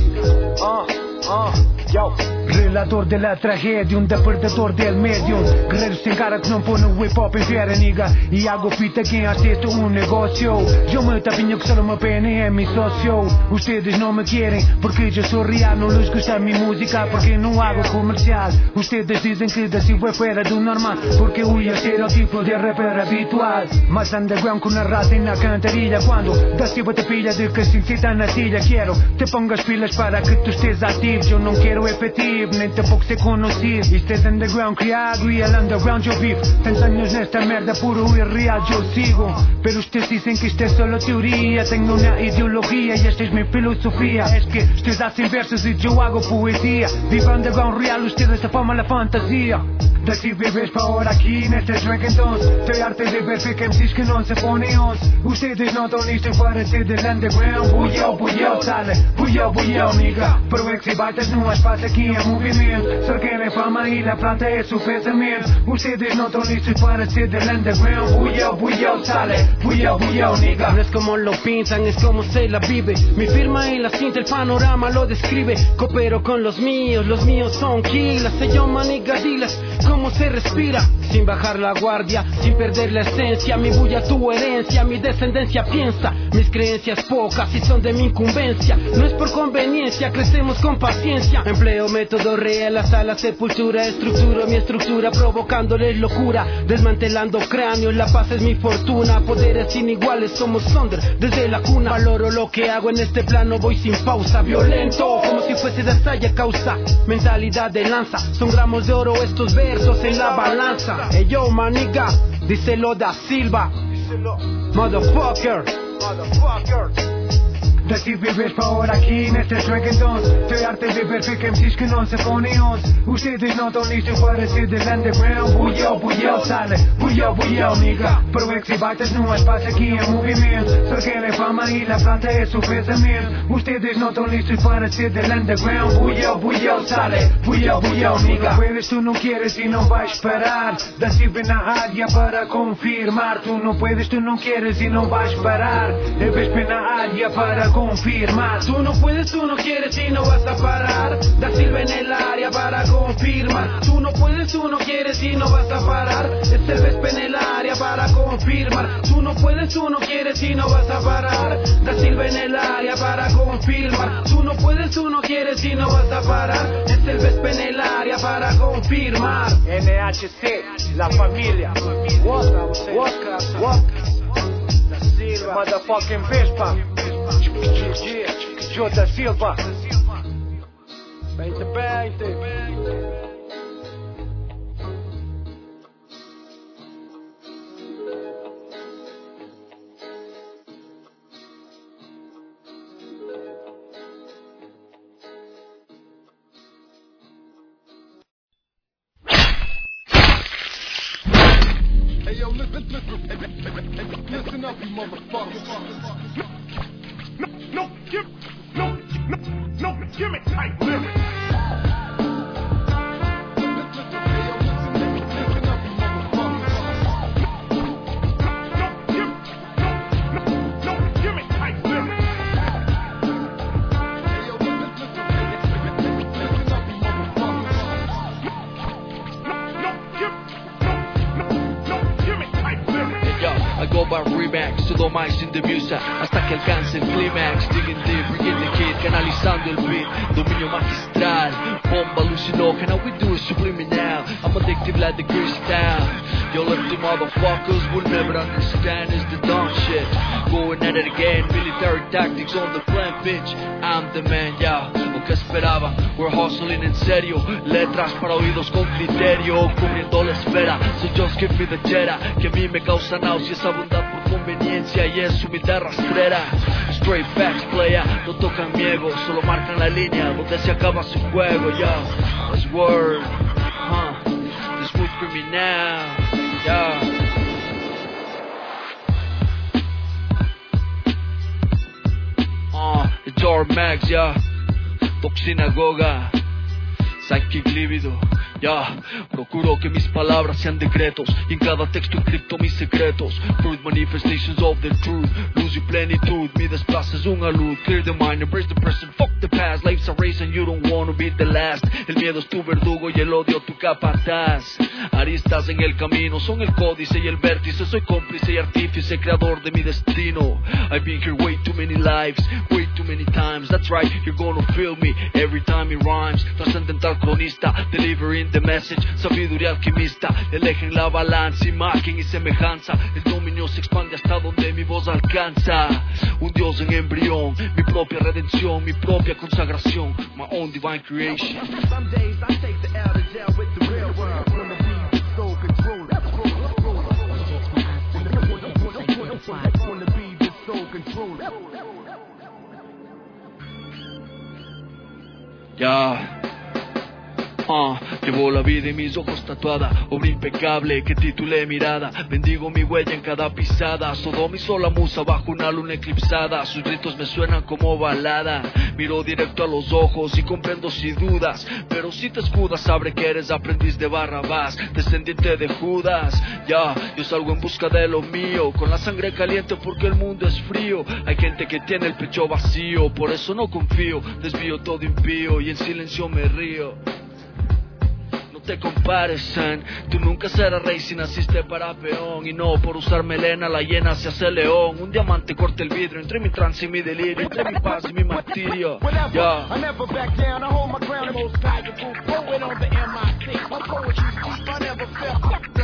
Yo. Relator de la tragedia, un depredador del medio. Guerrero sin cara que no pone hip hop en fiera, nigga. Y hago fita quien hace esto un negocio. Yo me tapiño que solo me pene en mi socio. Ustedes no me quieren porque yo soy real. No les gusta mi música porque no hago comercial. Ustedes dicen que de si fue fuera de un normal porque huye el estereotipo de rapper habitual. Más underground que una rata en la canterilla. Cuando da si te pilla de que sin cita nacilla. Quiero te pongas pilas para que tú estés activo. Yo no quiero efectivo, ni tampoco sé conocer. Este es underground criado y el underground yo vivo. Tantos años en esta merda, puro y real yo sigo. Pero ustedes dicen que esta es solo teoría. Tengo una ideología y esta es mi filosofía. Es que ustedes hacen versos y yo hago poesía. Vivo underground real, ustedes se forman la fantasía. De si vives pa' ahora aquí en este reggaeton. Estoy harto de ver fake MCs que no se ponen on. Ustedes no están listos para ser del underground. Bullao, sale, bullao, nigga. Pero exhibites no es fácil aquí en movimiento. Solo quieren fama y la plata es su pensamiento. Ustedes no están listos para ser del underground. Bullao, sale, bullao, nigga. No es como lo pintan, es como se la vive. Mi firma en la cinta, el panorama lo describe. Coopero con los míos son kilas. Se llaman nigadilas. Cómo se respira, sin bajar la guardia, sin perder la esencia. Mi bulla, tu herencia, mi descendencia piensa. Mis creencias pocas y son de mi incumbencia. No es por conveniencia, crecemos con paciencia. Empleo método real hasta la sepultura. Estructuro mi estructura, provocándoles locura. Desmantelando cráneos, la paz es mi fortuna. Poderes iniguales, somos Sonder desde la cuna. Valoro lo que hago en este plano, voy sin pausa. Violento, como si fuese de haya causa. Mentalidad de lanza, son gramos de oro estos versos en la balanza. Hey yo, maniga, díselo Da Silva. Motherfucker. De si vives pa' ahora aquí en este reggaeton. Estoy harto de ver fake MCs que no se ponen on. Ustedes no están listos para ser del underground. Bullao, sale, bullao, nigga. Pero exhibites no es fácil aquí en movimiento. Solo quieren fama y la plata es su pensamiento. Ustedes no están listos para ser del underground. Bullao, sale, bullao, nigga. Puedes, tú no quieres y no vas a esperar. Da si ven a área para confirmar. Tú no puedes, tú no quieres y no vas a parar. Debes ven a área para confirmar. Tú no puedes, tú no quieres y no vas a parar. Da Silva en el área para confirmar. Tú no puedes, tú no quieres y no vas a parar. Es el Vespa en el área para confirmar. Tú no puedes, tú no quieres y no vas a parar. Da Silva en el área para confirmar. Tú no puedes, tú no quieres y no vas a parar. Es el Vespa en el área para confirmar. NHC, la familia. Walk. Da Silva, motherfucking Vespa. Joe Da Silva 2020. Hey yo, listen up, you motherfuckers. No, give me tight lyrics. I go by Remax, todo más in the music hasta que alcance el climax. Digging deep, bringing the kid, canalizando el beat, dominio magistral, bomba alucinógena, we do it subliminal. I'm addictive like the crystal. Yo lefty motherfuckers will never understand is the dumb shit. Going at it again, military tactics on the flank, bitch. I'm the man, yeah. Lo que esperaban, we're hustling en serio. Letras para oídos con criterio, cubriendo la esfera. So just give me the jera, que a mí me causa náuseas, abundar por conveniencia y es humildad rastrera. Straight facts, playa, no tocan mi ego, solo marcan la línea donde se acaba su juego, yo. That's word, this move criminal, yeah. George Max, yeah. Toxinagoga, Psychic Libido, Ya, procuro que mis palabras sean decretos y en cada texto encripto mis secretos. Fruit manifestations of the truth. Luz y plenitud, mi desplaza es un alud. Clear the mind, embrace the present, fuck the past. Life's a race and you don't wanna be the last. El miedo es tu verdugo y el odio tu capataz. Aristas en el camino son el códice y el vértice. Soy cómplice y artífice, creador de mi destino. I've been here way too many lives, way too many times. That's right, you're gonna feel me every time it rhymes. Trascendental cronista, delivering the message. Sabiduría alquimista, elejen la balanza, imagen y semejanza. El dominio se expande hasta donde mi voz alcanza. Un dios en embrión, mi propia redención, mi propia consagración. My own divine creation. Some days I take the L to jail with the real world. Wanna be the soul controller. Wanna be the soul controller. Ya. Llevo la vida en mis ojos tatuada, obra impecable que titulé mirada. Bendigo mi huella en cada pisada. Sodoma y sola musa bajo una luna eclipsada. Sus gritos me suenan como balada. Miro directo a los ojos y comprendo si dudas. Pero si te escudas, sabré que eres aprendiz de Barrabás, descendiente de Judas. Ya, yo salgo en busca de lo mío, con la sangre caliente porque el mundo es frío. Hay gente que tiene el pecho vacío, por eso no confío. Desvío todo impío y en silencio me río. Te compares, son. Tú nunca serás rey si naciste para peón. Y no por usar melena la hiena se hace león. Un diamante corta el vidrio entre mi trance y mi delirio, entre mi paz y mi martirio. Ya. I never back down, I hold my ground and most valuable. Throw it on the MIC. My poetry deep, I never felt.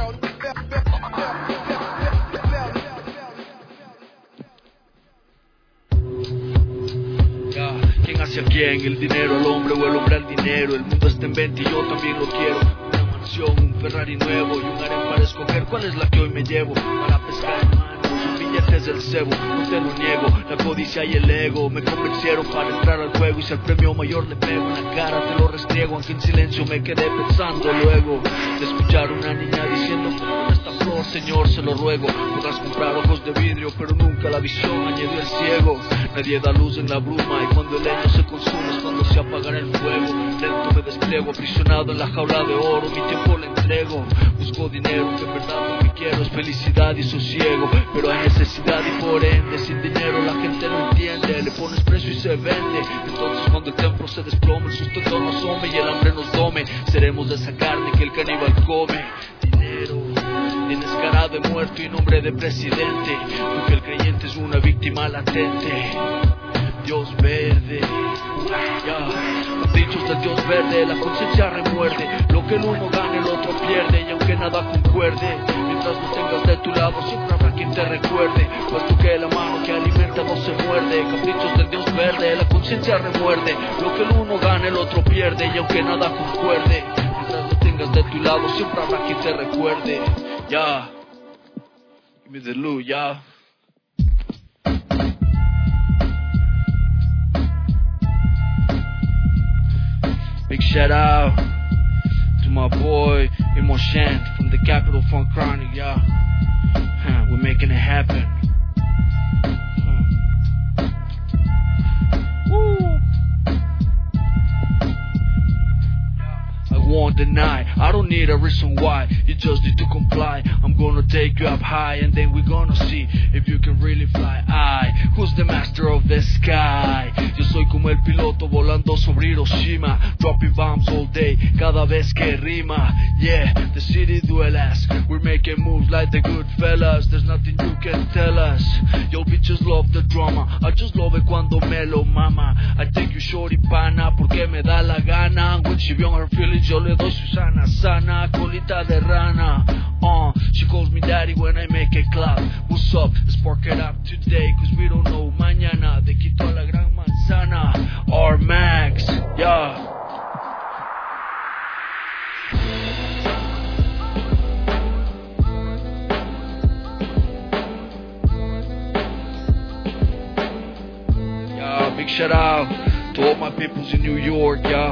¿Quién hace a quién? ¿El dinero al hombre o el hombre al dinero? El mundo está en venta y yo también lo quiero. Una mansión, un Ferrari nuevo y un harem para escoger cuál es la que hoy me llevo. Para pescar hermanos, billetes del cebo, no te lo niego. La codicia y el ego me convencieron para entrar al juego. Y si al premio mayor le pego en la cara te lo restriego. Aunque en silencio me quedé pensando luego de escuchar una niña diciendo: "Con esta flor, señor, se lo ruego". Podrás comprar ojos de vidrio, pero nunca la visión, añadió el ciego. Nadie da luz en la bruma y cuando el leño se consume es cuando se apagará el fuego. Lento me despliego, aprisionado en la jaula de oro, mi tiempo le entrego. Busco dinero, que en verdad lo que quiero es felicidad y sosiego. Pero hay necesidad y por ende, sin dinero la gente no entiende. Le pones precio y se vende. Entonces cuando el templo se desplome, el sustento nos asome y el hambre nos tome, seremos de esa carne que el caníbal come. Dinero, descarado y muerto y nombre de presidente. Porque el creyente es una víctima latente. Dios verde, ya. Caprichos del Dios verde, la conciencia remuerde. Lo que el uno gana el otro pierde. Y aunque nada concuerde, mientras no tengas de tu lado siempre habrá quien te recuerde. Puesto que la mano que alimenta no se muerde. Caprichos del Dios verde, la conciencia remuerde. Lo que el uno gana el otro pierde. Y aunque nada concuerde, mientras no tengas de tu lado siempre habrá quien te recuerde. Ya, give me the loot, ya. Big shout out to my boy Imoshan from the Capital Funk Chronic, yeah. We're making it happen. Woo. I won't deny, I don't need a reason why. You just need to comply. I'm gonna take you up high and then we're gonna see if you can really fly. Who's the master of the sky? Yo soy como el piloto volando sobre Hiroshima, dropping bombs all day, cada vez que rima. Yeah, the city duelas, we're making moves like the good fellas. There's nothing you can tell us. Yo bitches love the drama, I just love it cuando me lo mama. I take you shorty pana porque me da la gana. When she beyond her feelings yo le doy su sana, sana, colita de rana. She calls me daddy when I make it clap. What's up? Let's spark it up today, cause we don't know mañana. De Quito a la Gran Manzana, R-Max, yeah. Yeah, big shout out to all my peoples in New York, yeah.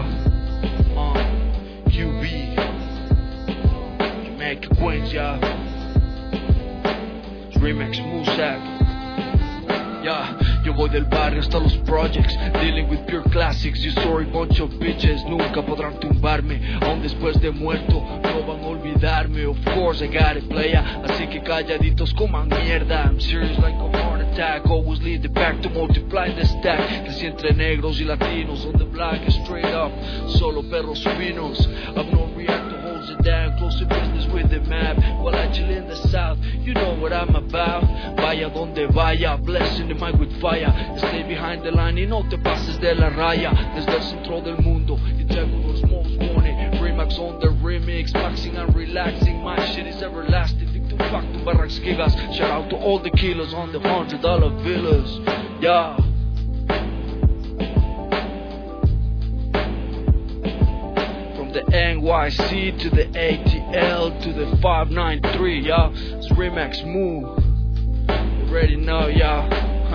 QB, Jamaica, Queens, yeah. It's Remix Moosak. Yeah, yo voy del barrio hasta los projects, dealing with pure classics. You sorry bunch of bitches, nunca podrán tumbarme. Aún después de muerto, no van a olvidarme. Of course I got it, playa. Así que calladitos coman mierda. I'm serious like a heart attack. Always lead the pack to multiply the stack. Crecí entre negros y latinos on the block, straight up. Solo perros finos. I've no react to holds it down. Close to business with the map. While I chill in the south, you know what I'm about. Vaya donde vaya, blessing the mic with fire. Stay behind the line y no te pases de la raya. Desde el centro del mundo y traigo los most wanted. Remax on the remix, maxing and relaxing. My shit is everlasting. Victim fuck to Barracks Gigas. Shout out to all the killers on the $100 villas. Yeah. From the NYC to the ATL to the 593, y'all. It's Remax Move. You already know, y'all.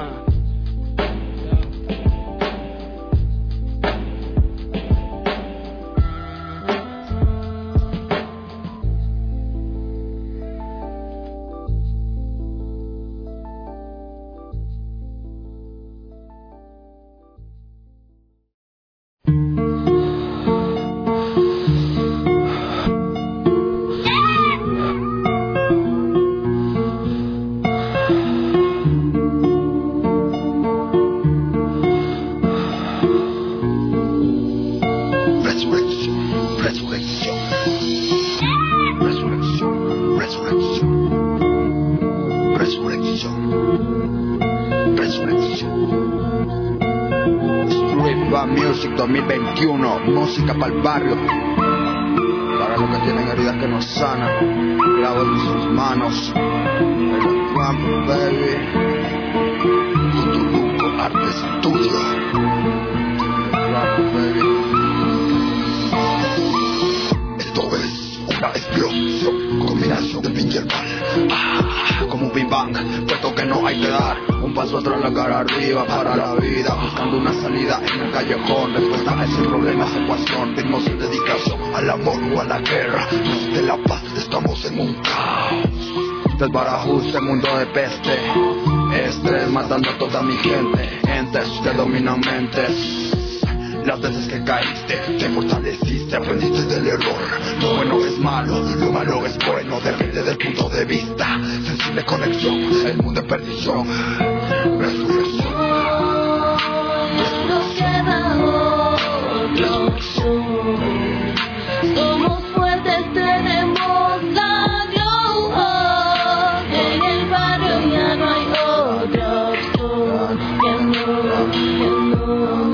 Music 2021, música para el barrio, para los que tienen heridas que nos sanan, clavo en sus manos, el campo, baby, Futuro Arte Studio, el campo, baby. Esto es una explosión, combinación del bien y el mal, como un Big Bang, puesto que no hay que dar un paso atrás, la cara arriba para la vida, buscando una salida en el callejón, respuesta a ese problema, esa ecuación, ritmos de dedicación al amor o a la guerra, no de la paz, estamos en un caos, desbarajuste, mundo de peste, estrés matando a toda mi gente, entes que dominan mentes. Las veces que caíste, te fortaleciste, aprendiste del error. Lo bueno es malo, lo malo es bueno, depende del punto de vista. Sensible conexión, el mundo en perdición. Resurrección. Nos queda otra opción. Somos fuertes, tenemos la glow. En el barrio ya no hay otra opción. Ya no.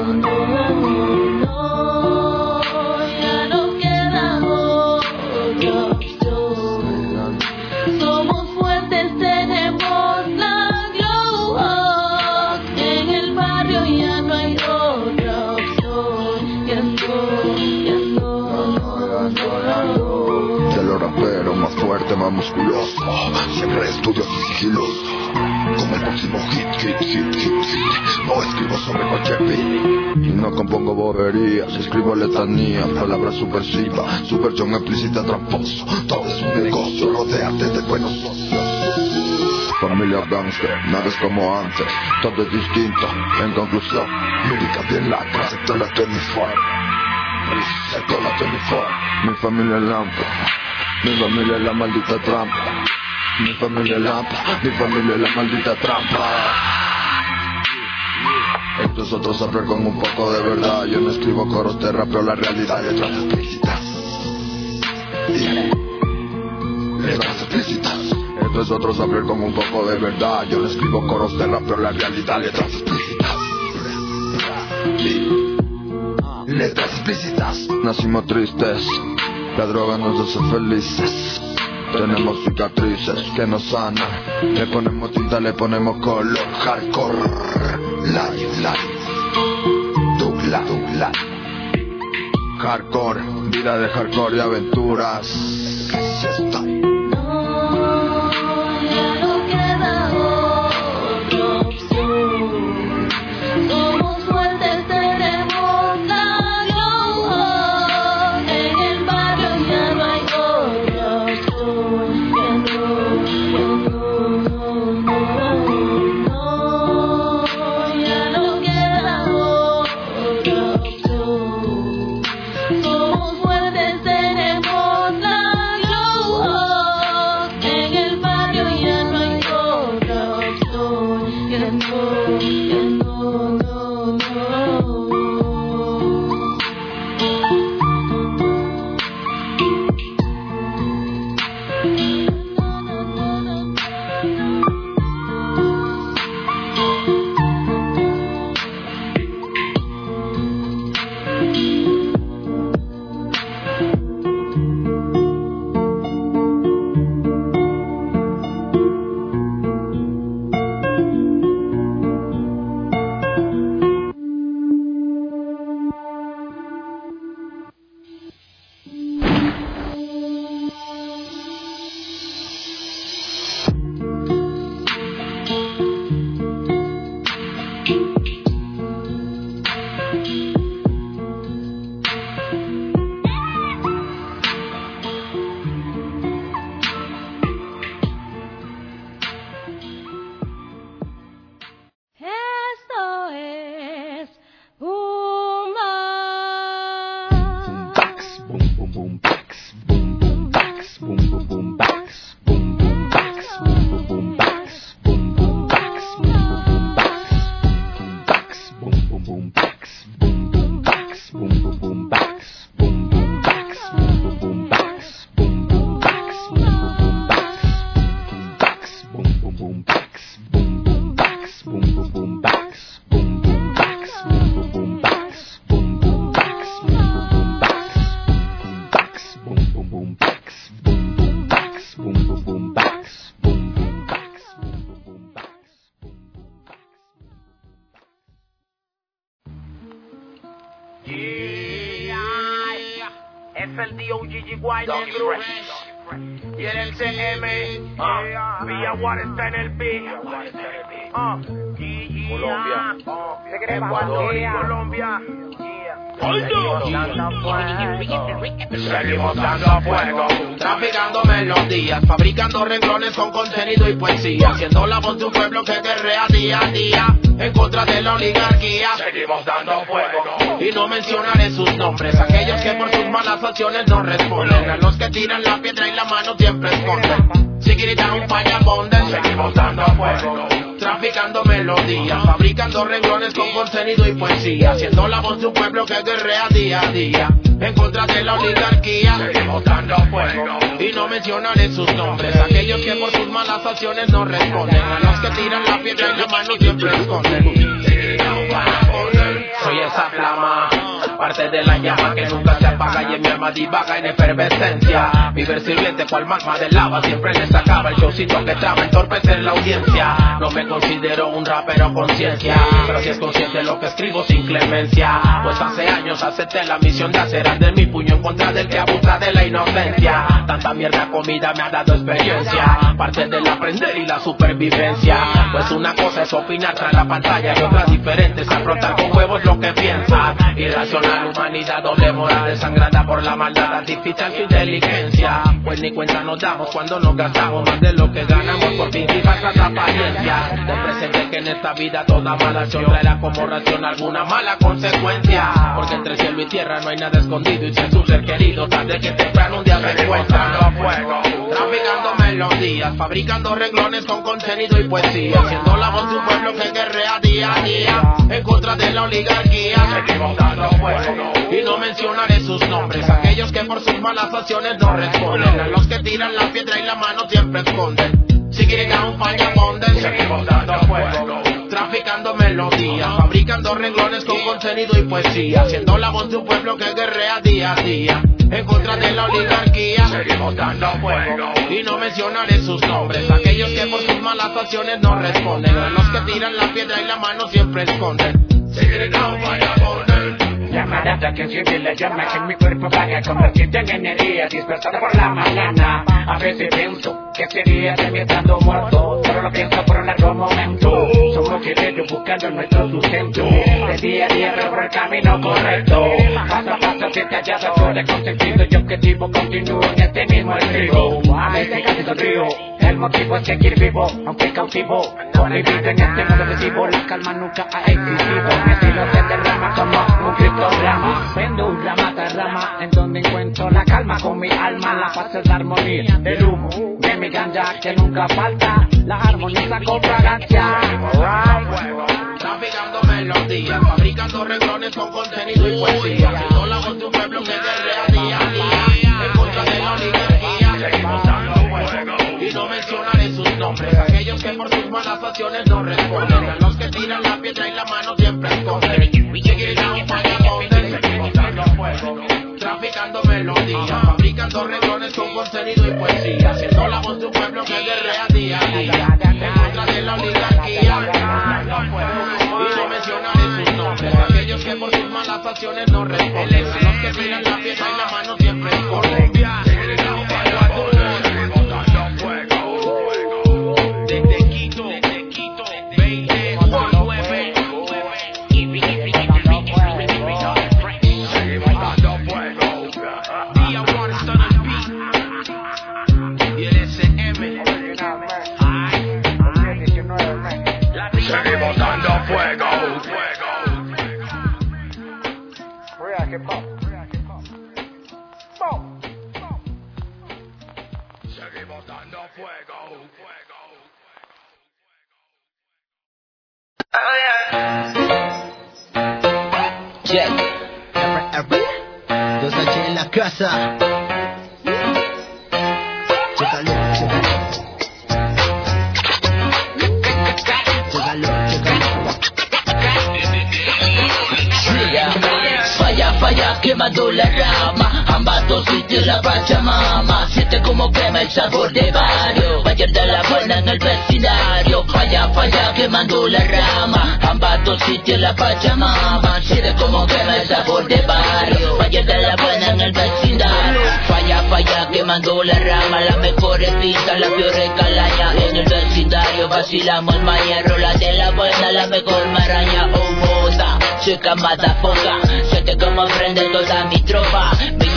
Más musculoso, siempre estudio y sigiloso, como el próximo hit. No escribo sobre cualquier beat y no compongo boberías, escribo letanías, palabras subversivas, subversión explícita, tramposo. Todo es un negocio, rodéate de buenos socios. Familia gangster, nada es como antes, todo es distinto. En conclusión, lírica bien lacra, sector la 24, sector la 24. Mi familia es lampa. Mi familia es la maldita trampa. Mi familia es lampa. Mi familia es la maldita trampa. Esto es otro saber con un poco de verdad. Yo no escribo coros de rapeo, la realidad, letras explícitas. Letras explícitas. Esto es otro saber con un poco de verdad. Yo no escribo coros de rapeo, la realidad, letras explícitas. Letras explícitas. Nacimos tristes. La droga nos hace felices. Tenemos cicatrices que nos sanan. Le ponemos tinta, le ponemos color. Hardcore, life. Douglas. Hardcore, vida de hardcore y aventuras. No. boom backs, boom boom backs, boom boom boom backs, boom boom backs, boom boom boom backs, boom boom backs, boom boom boom backs, boom boom backs, boom boom boom backs, boom boom backs, boom boom boom backs, boom boom backs, boom boom backs. Yeah, es el D.O.G.G.Y. y en el CM, Villa Juárez está en el B. Colombia, Ecuador y Colombia. Seguimos dando fuego, traficando melodías, fabricando renglones con contenido y poesía, siendo la voz de un pueblo que guerrea día a día en contra de la oligarquía. Seguimos dando fuego y no mencionaré sus nombres, aquellos que por sus malas acciones no responden, a los que tiran la piedra y la mano siempre esconden. Si gritan un vagabonde, seguimos dando fuego, traficando melodías, fabricando renglones con contenido y poesía, siendo la voz de un pueblo que guerrea día a día en contra de la oligarquía. Seguimos dando fuego y no mencionaré sus nombres, aquellos que por sus malas acciones no responden, a los que tiran la piedra y la mano siempre esconden. Soy esa flama, parte de la llama que nunca se apaga y en mi alma divaga en efervescencia. Mi ver sirviente cual magma de lava, siempre le sacaba el showcito que traba entorpecer la audiencia. No me considero un rapero conciencia, pero si es consciente lo que escribo sin clemencia, pues hace años acepté la misión de hacer arder mi puño en contra del que abusa de la inocencia. Tanta mierda comida me ha dado experiencia, parte del aprender y la supervivencia, pues una cosa es opinar tras la pantalla y otra diferente es afrontar con huevos lo que piensa. Irracional humanidad, doble moral desangrada por la maldad artificial su inteligencia, pues ni cuenta nos damos cuando nos gastamos más de lo que ganamos por fingir falsas apariencias. Te presente que en esta vida toda mala acción traerá como ración alguna mala consecuencia, porque entre cielo y tierra no hay nada escondido y si es un ser querido tarde que temprano un día se encuentra. Traficando melodías, fabricando renglones con contenido y poesía, siendo la voz de un pueblo que guerrea día a día en contra de la oligarquía. Seguimos dando fuego y no mencionaré sus nombres, aquellos que por sus malas acciones no responden, a los que tiran la piedra y la mano siempre esconden. Si gritan un vagabonde, seguimos dando fuego traficando melodías, fabricando renglones con contenido y poesía, siendo la voz de un pueblo que guerrea día a día en contra de la oligarquía. Seguimos dando fuego y no mencionaré sus nombres, aquellos que por sus malas acciones no responden, a los que tiran la piedra y la mano siempre esconden. Si gritan un vagabonde, llamadas de atención y la llama que en mi cuerpo vaga, convertirte en energía dispersada por la mañana. A veces pienso que sería de mí estando muerto, pero lo pienso por un largo momento. Somos guerreros buscando nuestro sustento, de día a día por el camino correcto. Paso a paso que te hayas de consentido y objetivo, continúo en este mismo estribo. A veces casi sonrío, el motivo es seguir vivo, aunque cautivo. Con mi vida en este mundo recibo, la calma nunca ha existido. Mi estilo se derrama como un criptograma, vendo un rama tras rama, en donde encuentro la calma con mi alma. La paz es la armonía del humo de mi ganja que nunca falta, la armoniosa con fragancia. Traficando melodías, fabricando renglones con contenido y poesía, siendo la voz de un pueblo que guerrea día a día en contra de la oligarquía. Seguimos dando fuego y no mencionaré sus nombres, aquellos que por sus malas acciones no responden, a los que tiran la piedra y la mano siempre esconden. Seguimos dando fuego traficando melodías, fabricando renglones con contenido y poesía, siendo la voz de un pueblo que guerrea día a día en contra de la oligarquía. Y no mencionaré sus nombres, aquellos que por sus malas acciones no responden, a los que tiran la piedra y la mano siempre esconden. Desde Quito, 2019. Seguimos dando fuego. Seguimos dando fuego. Check. 2H en la casa. Chécalo, chécalo. quemando la rama. Ambato sitio la Pachamama, siente como quema el sabor de barrio. Valle de la buena en el vecindario, falla, falla, quemando la rama. Ambato sitio la Pachamama, siente como quema el sabor de barrio. Valle de la buena en el vecindario, falla, falla, quemando la rama. Las mejores pistas, las peores calañas en el vecindario. Vacilamos el mañero, la de la buena, la mejor maraña. Oh, moza, chica matafoca, siente como prende toda mi tropa.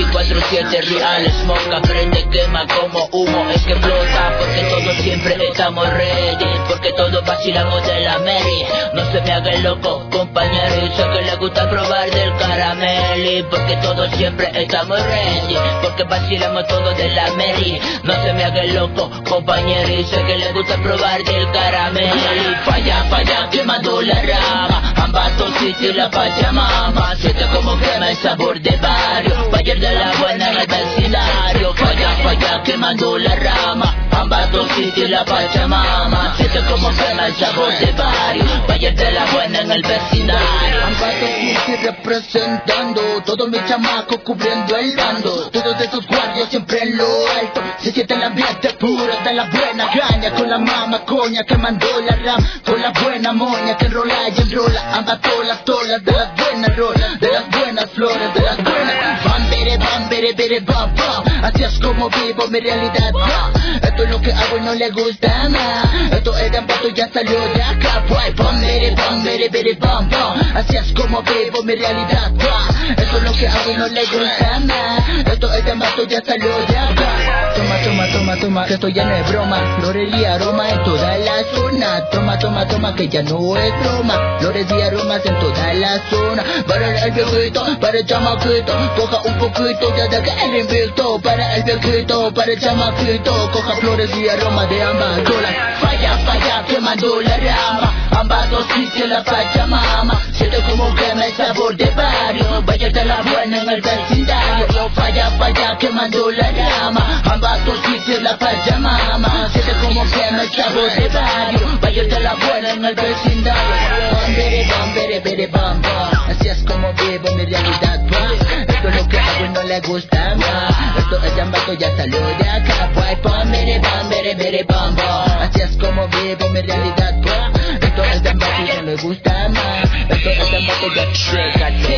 24/7 real smoke, prende, quema como humo, es que explota. Porque todos siempre estamos ready, porque todos vacilamos de la Mary. No se me haga el loco, compañero, y sé que le gusta probar del carameli. Porque todos siempre estamos ready, porque vacilamos todos de la Mary. No se me haga el loco, compañero, y sé que le gusta probar del carameli. Falla, falla, quemando la rama. Ambato City, la Pachamama, siente como quema el sabor de barrio. Valle de la buena en el vecindario, falla, falla, quemando la rama. Ambato City, la Pachamama, siente como quema el sabor de barrio. Valle de la buena en el vecindario. Ambato City representando, todos mis chamacos cubriendo el bando. Todos esos guardias siempre en lo alto, se siente el ambiente puro de la buena caña. Con la mama coña quemando la rama, con la buena moña que enrola y enrola. Ambato las tolas de las buenas rolas, de las buenas flores, de las buenas. Bam, bere, bam, bam. Así es como vivo mi realidad. Esto es lo que hago y no le gusta más. Esto es de Ambato, ya salió de acá. Bam, bere, bam, bam. Así es como vivo mi realidad. Esto es lo que hago y no le gusta más. Esto es de Ambato, ya salió de acá. Toma, toma, toma, toma, que esto ya no es broma. Flores y aromas en toda la zona. Toma, toma, toma, que ya no es broma. Flores y aromas en toda la zona. Para el viejito, para el chamaquito, coja un poquito ya de que el invito. Para el viejito, para el chamaquito, coja flores y aromas de Ambato. Falla, falla, quemando la rama. Ambato City, la Pachamama, siente como quema el sabor de barrio. Valle de la buena en el vecindario, falla, falla, quemando la rama. Ambato City, la Pachamama, siente como quema el sabor de barrio. Valle de la buena en el vecindario. Bam, bam. Así es como vivo mi realidad. Esto es lo que hago y no le gusta más. Esto es de Ambato, ya salió de acá. Bam, bam. Así es como vivo mi realidad. Esto es de Ambato y no le gusta más. Esto es de Ambato, ya chécate.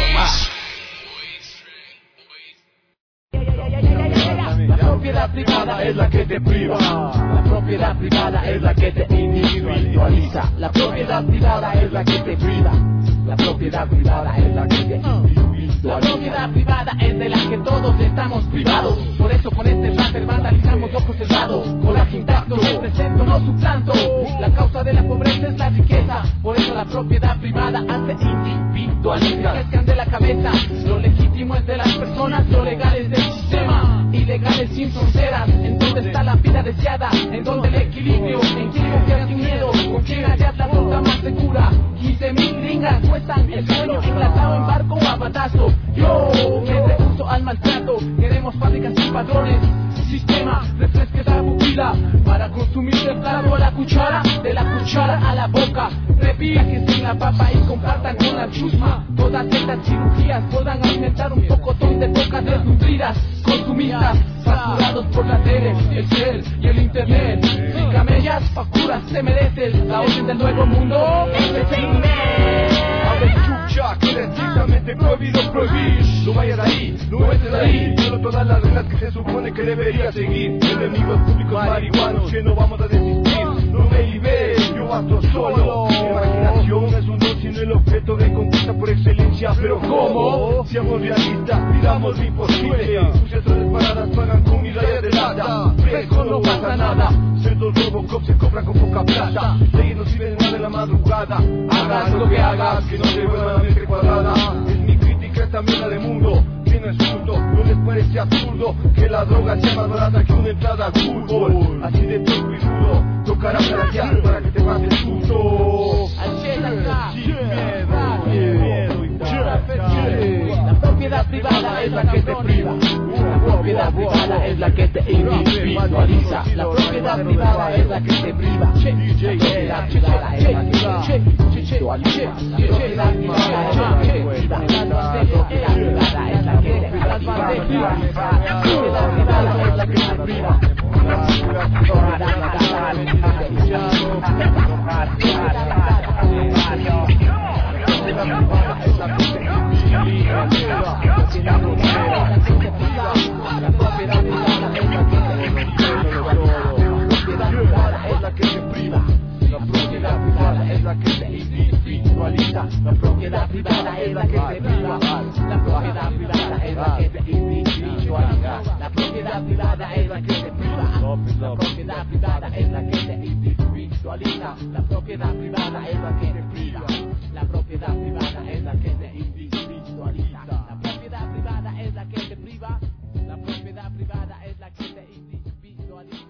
La propiedad privada es la que te priva. La propiedad privada es la que te individualiza. La propiedad privada es la que te priva. La propiedad privada es la que te individualiza. La propiedad privada es de la que todos estamos privados. Por eso con este láser vandalizamos lo conservado. Coraje intacto, represento, no suplanto. La causa de la pobreza es la riqueza. Por eso la propiedad privada hace individualistas. Que de la cabeza. Lo legítimo es de las personas, lo legal es del sistema. Ilegales sin fronteras. ¿En dónde está la vida deseada? ¿En dónde el equilibrio? ¿En quién confiar sin miedo? ¿Con quién hallar la ruta más segura? 15.000 gringas cuestan el sueño enlatado en barco o a batazo. Yo me rehuso al maltrato. Queremos fábricas sin patrones. Sistema, refresque la pupila para consumir el plato a la cuchara, de la cuchara a la boca. Repite que sin la papa y compartan con la chusma. Todas estas cirugías puedan alimentar un pocotón de bocas desnutridas, consumistas, saturados por la tele, el cel y el internet. Si camellas, facturas se merecen. La orden del nuevo mundo es el chucha, que es estrictamente prohibido prohibir. No vayas ahí, no entres ahí. Solo todas las reglas que se supone que debería seguir. Enemigos públicos marihuanos que no vamos a desistir. No me libes, yo acto solo. Mi imaginación es un don sino el objeto de conquista por excelencia. Pero ¿cómo? Seamos realistas, pidamos lo imposible. Sucias paradas pagan con mi raya de lata. Fresco no pasa nada. Cerdos Robocop se cobra con poca plata. Leyes no sirven nada en la madrugada. Hagas lo que hagas, que no te vuelvan a mente cuadrada. Es mi crítica esta mierda de mundo. Que no es justo, no les parece absurdo que la droga sea más barata que una entrada a fútbol. Así de torpe y duro, tocará plagiar para que te pases susto. La propiedad privada es la que te priva. La propiedad privada es la que te individualiza. La propiedad privada es la que te priva. La propiedad privada es la que te individualiza. La propiedad privada es la que te priva. La propiedad privada es la que priva. La propiedad privada es la que te priva. La propiedad privada es la que te individualiza. La propiedad privada es la que te priva. La propiedad privada es la que te individualiza. La propiedad privada es la que te priva. La propiedad privada es la que te individualiza. La propiedad privada es la que te priva. La propiedad privada es la que te individualiza. La propiedad privada es la que te priva. La propiedad privada es la que te individualiza.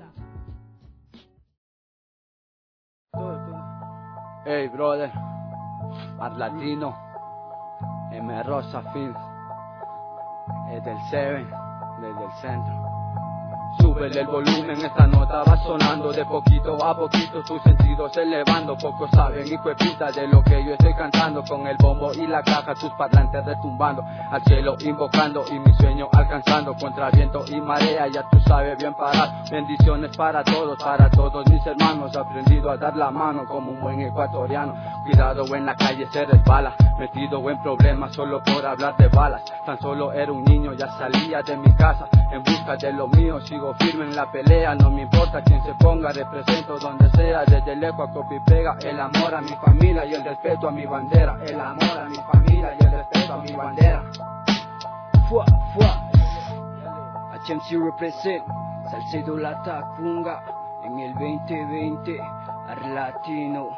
Hey brother, Latino, M. Rosa Films, es del 7, desde el centro. Súbele el volumen, esta nota va sonando de poquito a poquito, tus sentidos elevando. Pocos saben, hijo de puta, de lo que yo estoy cantando. Con el bombo y la caja, tus parlantes retumbando, al cielo invocando y mi sueño alcanzando. Contra viento y marea, ya tú sabes bien parar. Bendiciones para todos mis hermanos. Aprendido a dar la mano como un buen ecuatoriano. Cuidado en la calle se resbala, metido en problemas solo por hablar de balas. Tan solo era un niño, ya salía de mi casa en busca de lo mío. Sigo firme en la pelea, no me importa quién se ponga, represento donde sea, desde lejos a copia y pega. El amor a mi familia y el respeto a mi bandera. El amor a mi familia y el respeto a mi bandera. Fua, fua. HMC represent, Salcedo la Tacunga, en el 2020, Arlatino,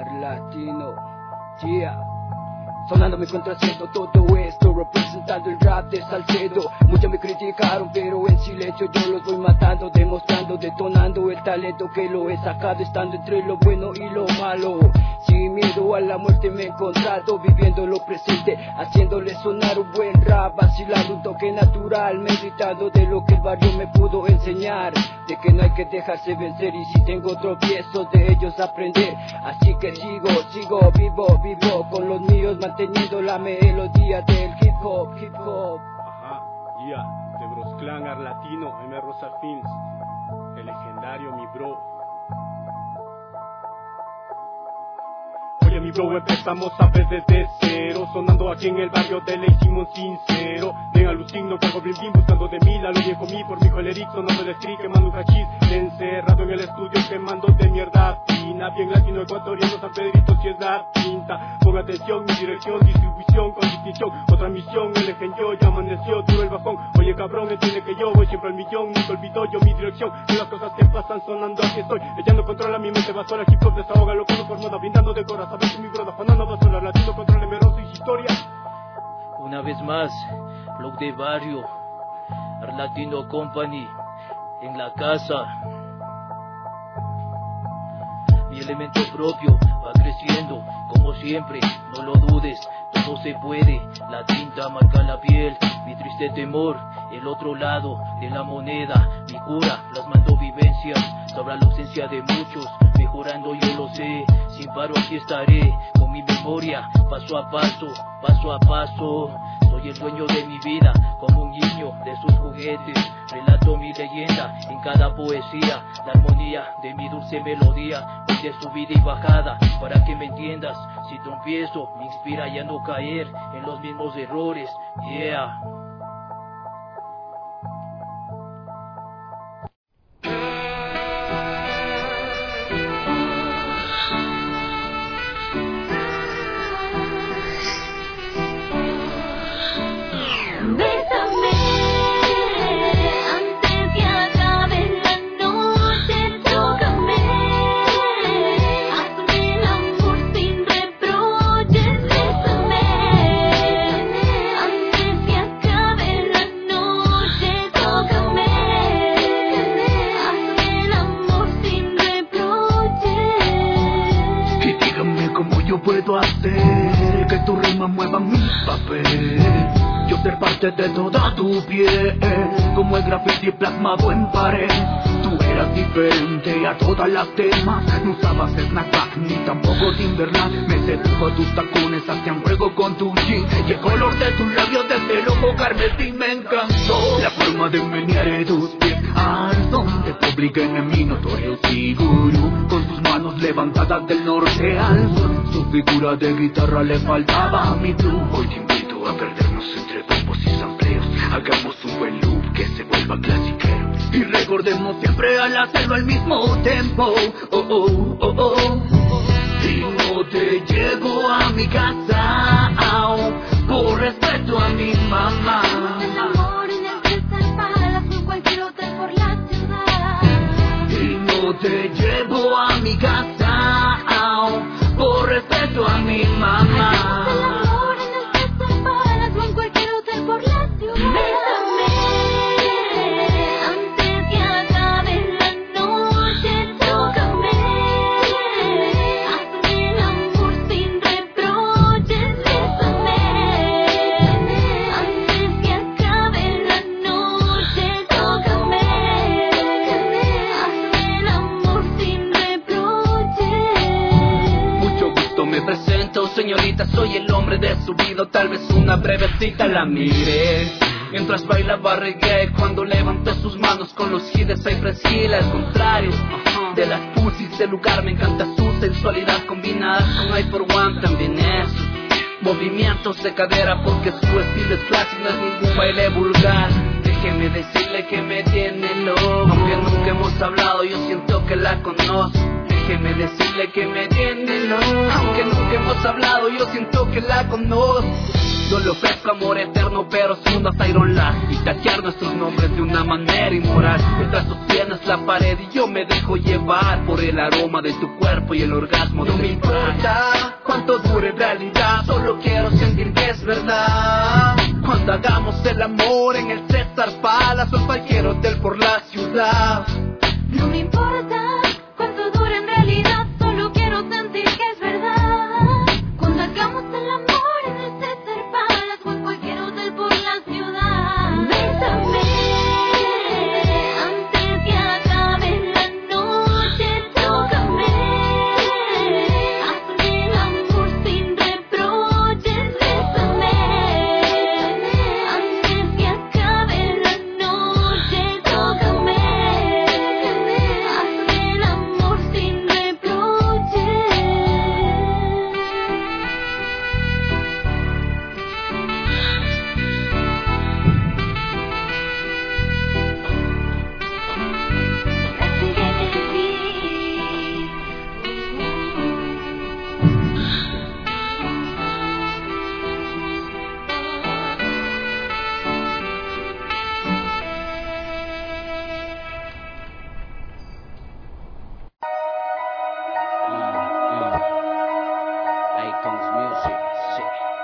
yeah. Sonando mi contrasiento todo esto, representando el rap de Salcedo. Muchos me criticaron, pero en silencio yo los voy matando, demostrando, detonando el talento que lo he sacado, estando entre lo bueno y lo malo. Sin miedo a la muerte me he encontrado, viviendo lo presente, haciéndole sonar un buen rap, vacilando un toque natural, meditando de lo que el barrio me pudo enseñar, de que no hay que dejarse vencer, y si tengo tropiezos de ellos aprender. Así que sigo vivo con los míos, manteniendo la melodía del hip hop. Ajá, yeah, de Bros Clan, Arlatino, M. Rosa Films, el legendario mi bro. Oye mi bro, empezamos a ver desde cero, sonando aquí en el barrio de ley Simón sincero. Venga alucino, cargo blim blim, buscando de mí, la lo viejo mí, por mi hijo el Eric, sonando el street, quemando un hachís, encerrado en el estudio, quemando de mierda fina, bien latino ecuatoriano, San Pedrito si es la pinta. Ponga atención, mi dirección, distribución con distinción, otra misión, el ejen yo, ya amaneció, duro el bajón. Oye cabrón, entiende que yo voy siempre al millón, nunca olvido yo mi dirección, de las cosas que pasan sonando aquí estoy, echando control a mi mente, va sola, hip hop desahoga, lo por moda, brindando de corazón. Mi broda fanando va sola, latino contra el emeroso y su historia. Una vez más, blog de barrio, Arlatino Company, en la casa. Mi elemento propio va creciendo, como siempre, no lo dudes, todo se puede. La tinta marca la piel, mi triste temor, el otro lado de la moneda. Mi cura, plasmando vivencias, sabrá la ausencia de muchos, mejorando yo lo sé. Sin paro aquí estaré, con mi memoria, paso a paso. Soy el dueño de mi vida, como un niño de sus juguetes. Relato mi leyenda en cada poesía, la armonía de mi dulce melodía. Voy de subida y bajada, para que me entiendas. Si tropiezo, me inspira ya no caer en los mismos errores. Yeah. Puedo hacer que tu rima mueva mi papel, yo ser parte de toda tu piel, como el graffiti plasmado en pared. Tú eras diferente a todas las demás, no usabas snapback ni tampoco Timberland. Me sedujo tus tacones, hacían juego con tu jean, y el color de tus labios desde lo provocarme sí me encantó. La forma de menear tus pies al son de pública en mi notorio Siguru. Con sus manos levantadas del norte al sur, su figura de guitarra le faltaba a mi tú. Hoy te invito a perdernos entre bombos y sampleos. Hagamos un buen loop que se vuelva clasiquero y recordemos siempre al hacerlo al mismo tempo. Oh, oh, oh, oh. Y no te llevo a mi casa por respeto a mi mamá. El amor en el Crystal Palace o cualquier hotel por la ciudad. Y no te llevo a mi casa por respeto a mi mamá. El amor en el Crystal Palace o en cualquier hotel por la ciudad. Bésame antes que acabe la noche, tócame. Hazme el amor sin reproches. Bésame antes que acabe la noche, tócame. Hazme el amor sin reproches. Mucho gusto, me presento, señorita, soy el hombre de su vida. Tal vez una breve cita la miré mientras bailaba reggae, cuando levantó sus manos con los hits de Cypress Hill. Al contrario de las pussies del lugar, me encanta su sensualidad combinada con I for One. También es movimientos de cadera, porque su estilo es clásico, no es ningún baile vulgar. Déjeme decirle que me tiene loco, aunque nunca hemos hablado, yo siento que la conozco. Déjeme decirle que me tiene loco, aunque nunca hemos hablado, yo siento que la conozco. Yo le ofrezco amor eterno, pero sin duda Iron Last, y tachear nuestros nombres de una manera inmoral. Mientras sostienes la pared y yo me dejo llevar por el aroma de tu cuerpo y el orgasmo de mi. No me importa cuánto dure en realidad, solo quiero sentir que es verdad. Cuando hagamos el amor en el César Palace o en cualquier hotel por la ciudad. No me importa cuánto dure en realidad, solo quiero sentir que es verdad. Cuando hagamos el amor en el César Palace o en cualquier hotel por la ciudad. Bésame antes que acabe la noche, tócame. Hazme el amor sin reproches. Bésame antes que acabe la noche, tócame. Hazme el amor sin reproches. Icons Music, sí.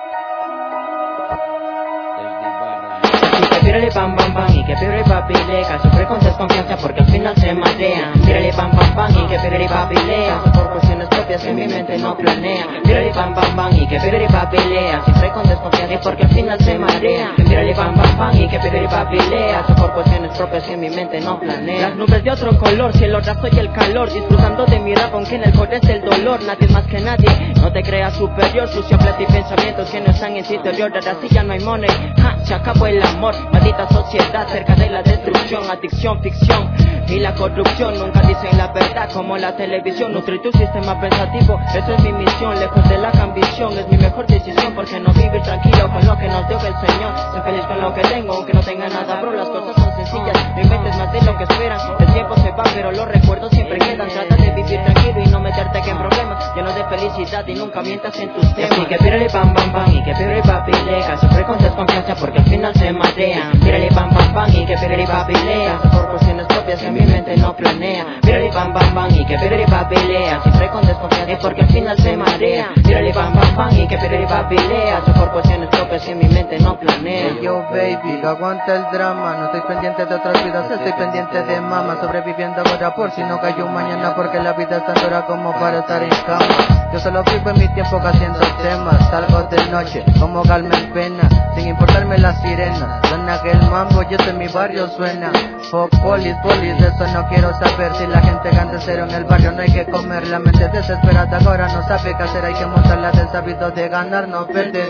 Desde Ibarra. Y que pírale pam pam pam y que pírale papi leca, sufre con desconfianza porque al final se marea. Pírale pam pam pam y que pírale papi lea, por cuestiones propias que mi mente no planea. Pírale pam pam pam y que pírale papi lea, sufre con desconfianza porque al final se marea. Pírale pam pam pam y que pírale papi lea, por cuestiones propias que mi mente no planea. Las nubes de otro color, cielo raso y el calor, disfrutando de mi rap aunque en el core es el dolor. Nadie más que nadie, no te creas superior, sucio plata y pensamientos que no están en su interior. Ahora sí ya no hay money, se acabó el amor. Maldita sociedad cerca de la destrucción, adicción, ficción y la corrupción. Nunca dicen la verdad como la televisión. Nutrir tu sistema pensativo, eso es mi misión. Lejos de la ambición, es mi mejor decisión. Porque no vivir tranquilo con lo que nos dio el Señor. Ser feliz con lo que tengo, aunque no tenga nada, bro. Las cosas son sencillas, no inventes más de lo que esperan. El tiempo se va, pero los recuerdos siempre quedan. Trata de vivir tranquilo y no meterte que en problemas, llenos de felicidad y nunca mientas en tus temas. Y que pírale pam pam pam y que pírale papi lea, sufre con desconfianza porque al final se marea. Pírale pam pam pam y que pírale papi lea, por cuestiones propias que mi mente no planea. Pírale pam pam pam y que pírale papi lea, sufre con desconfianza porque al final se marea. Pírale pam pam pam y que pírale papi lea, por cuestiones propias que mi mente no planea. Hey yo baby, no aguanta el drama, no estoy pendiente de otras vidas, estoy pendiente de mama. Sobreviviendo ahora por si no cayó mañana, porque la vida es tan dura como para estar en cama. Yo solo vivo en mi tiempo haciendo temas, salgo de noche como Carmen Pena, sin importarme las sirenas. Suena que el mambo, yo en mi barrio suena. Fuck police, de eso no quiero saber. Si la gente canta cero en el barrio no hay que comer. La mente desesperada ahora no sabe qué hacer, hay que montarla del sabido de ganar, no perder.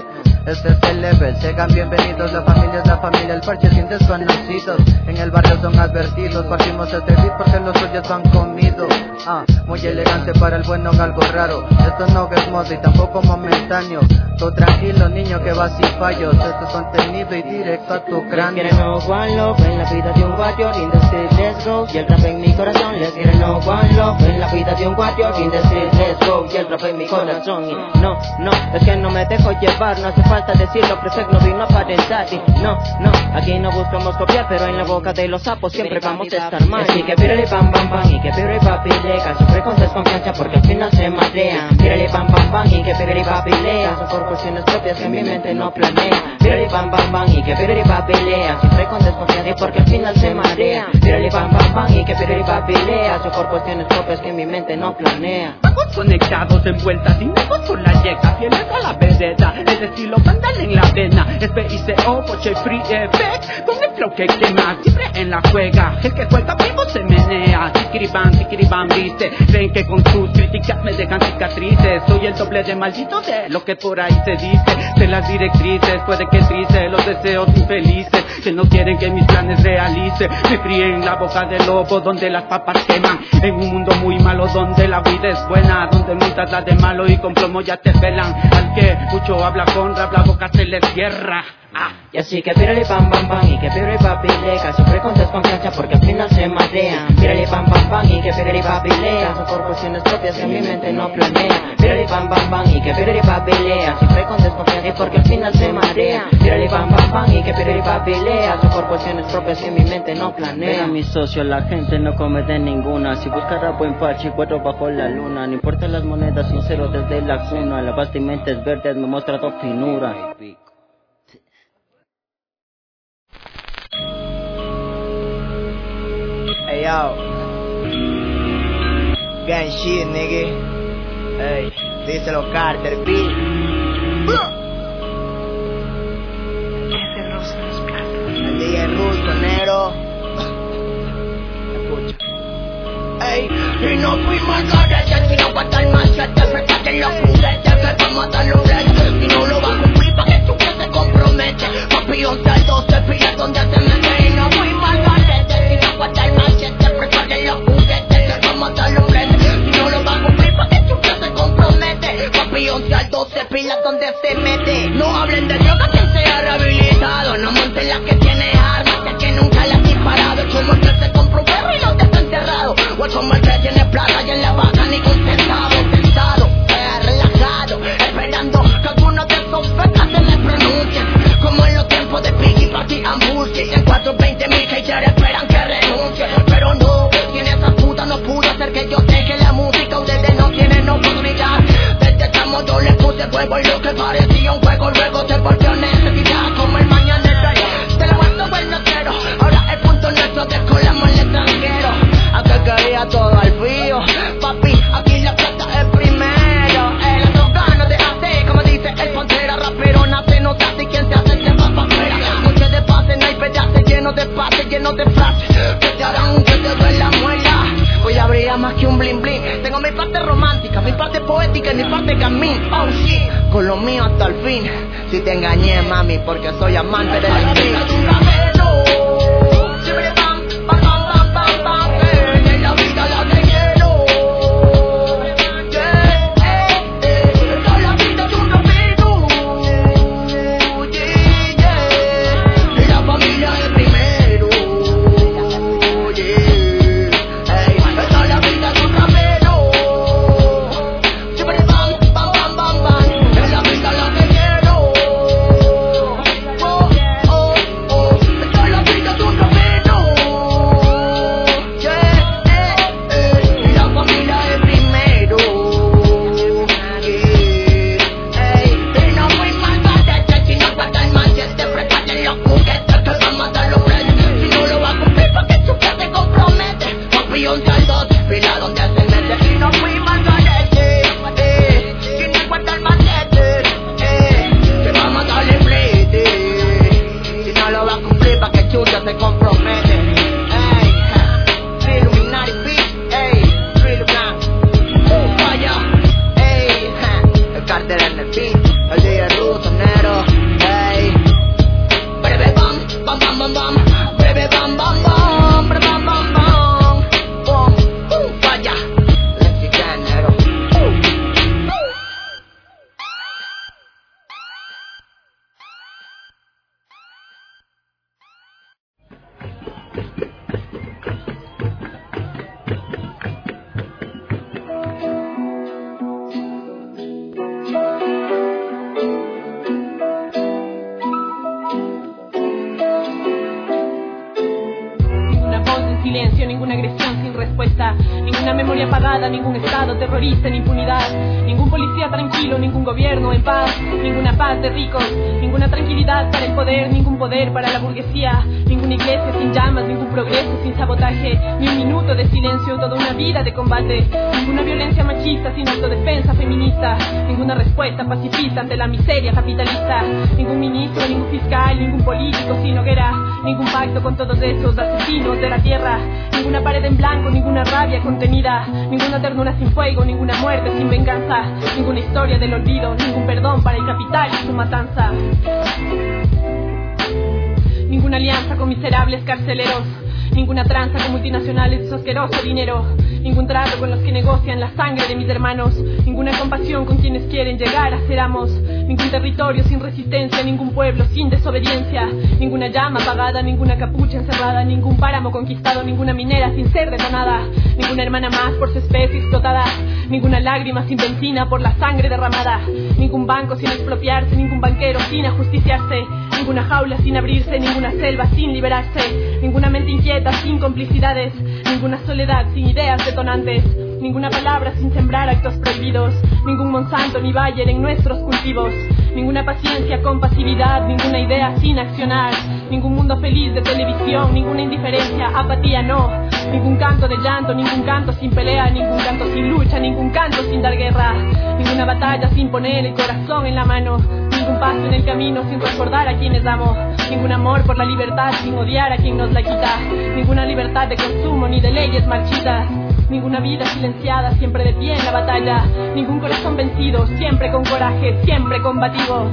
Este es el level, sean bienvenidos, la familia es la familia, el parche sin desconocidos. En el barrio son advertidos, partimos este beat porque los suyos van comidos. Muy elegante para el bueno, algo raro. Esto no es moda y tampoco momentáneo. Tú tranquilo niño que va sin fallos. Esto es contenido y directo a tu cráneo. Les quieren no one love, en la vida de un warrior, in the street, let's go. Y el rap en mi corazón. Les quieren no one love, en la vida de un warrior, in the street, let's go. Y el rap en mi corazón. Y no, es que no me dejo llevar, no hace falta decirlo, Presec no vino a aparentar. Y no, aquí no buscamos copiar, pero en la boca de los sapos siempre vamos a estar mal. Así que pírale pam pam pam y que pírale papi leca, sufre con desconfianza porque al final se madrean. Pírale pam pam pam y que pírale papi lea, son por cuestiones propias que mi mente no planea. Pírale pam pam pam y que pírale papi lea, sufre con desconfianza porque al final se madrean. Pírale pam pam pam y que pírale papi lea, son por cuestiones propias que mi mente no planea. Vamos conectados en vueltas y negos por la yeca, fieles a la vereda, el estilo vandal en la vena, es BICO, Poche Free Effect, con el flow que quema, siempre en la juega, el que juega vivo se menea, tikiribán, viste, creen que con sus críticas me dejan cicatrices, soy el doble de maldito de lo que por ahí se dice, de las directrices, puede que triste, los deseos infelices, que no quieren que mis planes realice, me crié en la boca del lobo, donde las papas queman, en un mundo muy malo, donde la vida es buena, donde montas la de malo y con plomo ya te pelan, al que mucho habla con rap, la boca se le cierra. Y así que pírale pam pam pam y que pírale papi leca, sufre con desconfianza porque al final se madrean. Pírale pam pam pam y que pírale papi lea, son por cuestiones propias que mi mente no planea. Pírale pam pam pam y que pírale papi lea, sufre con desconfianza porque al final se madrean. Pírale pam pam pam y que pírale papi lea, son por cuestiones propias que mi mente no planea. Mira mis socios, la gente no comete ninguna, si buscará buen parche, cuatro bajo la luna, no importa las monedas, sincero desde la cuna, la vestimenta es verde, me muestra tu finura. Hey yo, gang shit, nigga. Hey, díselo Carter B. Ese ruso en los platos. El DJ ruso, negro. Escucha. Ey, y no fuimos al garete, sino pa' estar más suerte, frescate los juguetes, que vamos a dar los retos, y no lo va a cumplir pa' que tú que se compromete, papi, 11 al 12, pilla donde se mete, y no fuimos al garete, sino pa' estar más suerte, frescate los juguetes, que vamos a dar los retos, y no lo va a cumplir pa' que tú que se compromete, papi, 11 al 12, pilla donde se mete, no hablen de droga quien sea rehabilitado, no monten las que tiene armas, el que nunca las ha disparado, como el que se compró un perro y no te está enterrado, o como el que tiene plata y en la vaca ni un centavo, sentado, relajado, esperando que alguno de esos fecas se me pronuncien, como en los tiempos de Piggy, Party and Bullshit, en 420,000 haters esperan que renuncie, pero no, tiene esa puta no pudo hacer que yo deje la música, ustedes no tienen oportunidad, desde chamo yo le puse huevo y lo que parecía un juego luego se volvió necesidad, como el mañanero, te lo guardo el notero, ahora el punto nuestro descolamos el extranjero, acá caía todo al frío, papi, aquí la plata es primero, el otro gano de hacer, como dice el Pantera, rapero nace, no se hace, quien se hace se va pa' afuera, noche de pase, no hay pedazos, lleno de pase, lleno de frases, que te harán que te duele la muela, hoy habría más que un bling bling, tengo mi parte romántica, mi parte poética y mi parte gamín, oh shit, con lo mío hasta el fin, si te engañé mami, porque soy amante del street. respuesta. Ninguna memoria apagada, ningún estado terrorista en impunidad. Ningún policía tranquilo, ningún gobierno en paz. Ninguna paz de ricos, ninguna tranquilidad para el poder, ningún poder para la burguesía. Ninguna iglesia sin llamas, ningún progreso sin sabotaje. Ni un minuto de silencio, toda una vida de combate. Ninguna violencia machista sin autodefensa feminista. Ninguna respuesta pacifista ante la miseria capitalista. Ningún ministro, ningún fiscal, ningún político sin hoguera. Ningún pacto con todos esos asesinos de la tierra. Ninguna pared en blanco, ninguna rabia contenida. Ninguna ternura sin fuego, ninguna muerte sin venganza. Ninguna historia del olvido, ningún perdón para el capital y su matanza. Ninguna alianza con miserables carceleros. Ninguna tranza con multinacionales de su asqueroso dinero. Ningún trato con los que negocian la sangre de mis hermanos. Ninguna compasión con quienes quieren llegar a ser amos. Ningún territorio sin resistencia, ningún pueblo sin desobediencia. Ninguna llama apagada, ninguna capucha encerrada. Ningún páramo conquistado, ninguna minera sin ser detonada. Ninguna hermana más por su especie explotada. Ninguna lágrima sin benzina por la sangre derramada. Ningún banco sin expropiarse, ningún banquero sin ajusticiarse. Ninguna jaula sin abrirse, ninguna selva sin liberarse. Ninguna mente inquieta sin complicidades. Ninguna soledad sin ideas detonantes. Ninguna palabra sin sembrar actos prohibidos. Ningún Monsanto ni Bayer en nuestros cultivos. Ninguna paciencia con pasividad. Ninguna idea sin accionar. Ningún mundo feliz de televisión. Ninguna indiferencia, apatía no. Ningún canto de llanto, ningún canto sin pelea. Ningún canto sin lucha, ningún canto sin dar guerra. Ninguna batalla sin poner el corazón en la mano. Ningún paso en el camino sin recordar a quienes amo. Ningún amor por la libertad sin odiar a quien nos la quita. Ninguna libertad de consumo ni de leyes marchitas. Ninguna vida silenciada, siempre de pie en la batalla. Ningún corazón vencido, siempre con coraje, siempre combativo.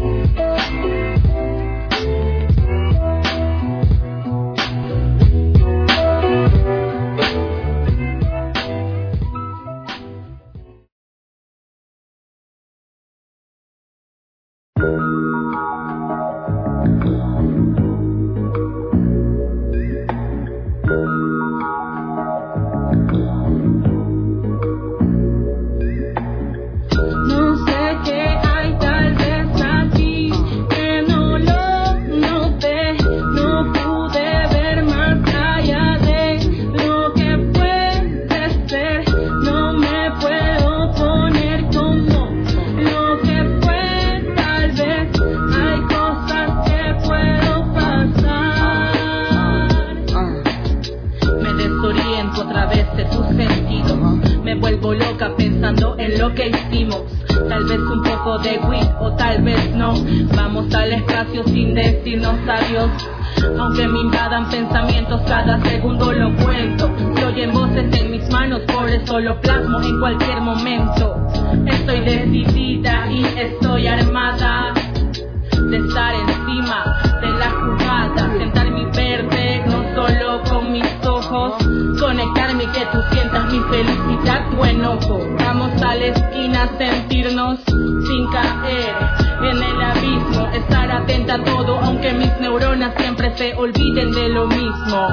Aunque me invadan pensamientos, cada segundo lo cuento. Se oyen voces en mis manos, por eso lo plasmo en cualquier momento. Estoy decidida y estoy armada de estar encima de la jugada. Sentarme y verte, no solo con mis ojos. Conectarme y que tú sientas mi felicidad, tu enojo. Vamos a la esquina a sentirnos sin caer en el abismo, estar atenta a todo, aunque mis neuronas siempre se olviden de lo mismo.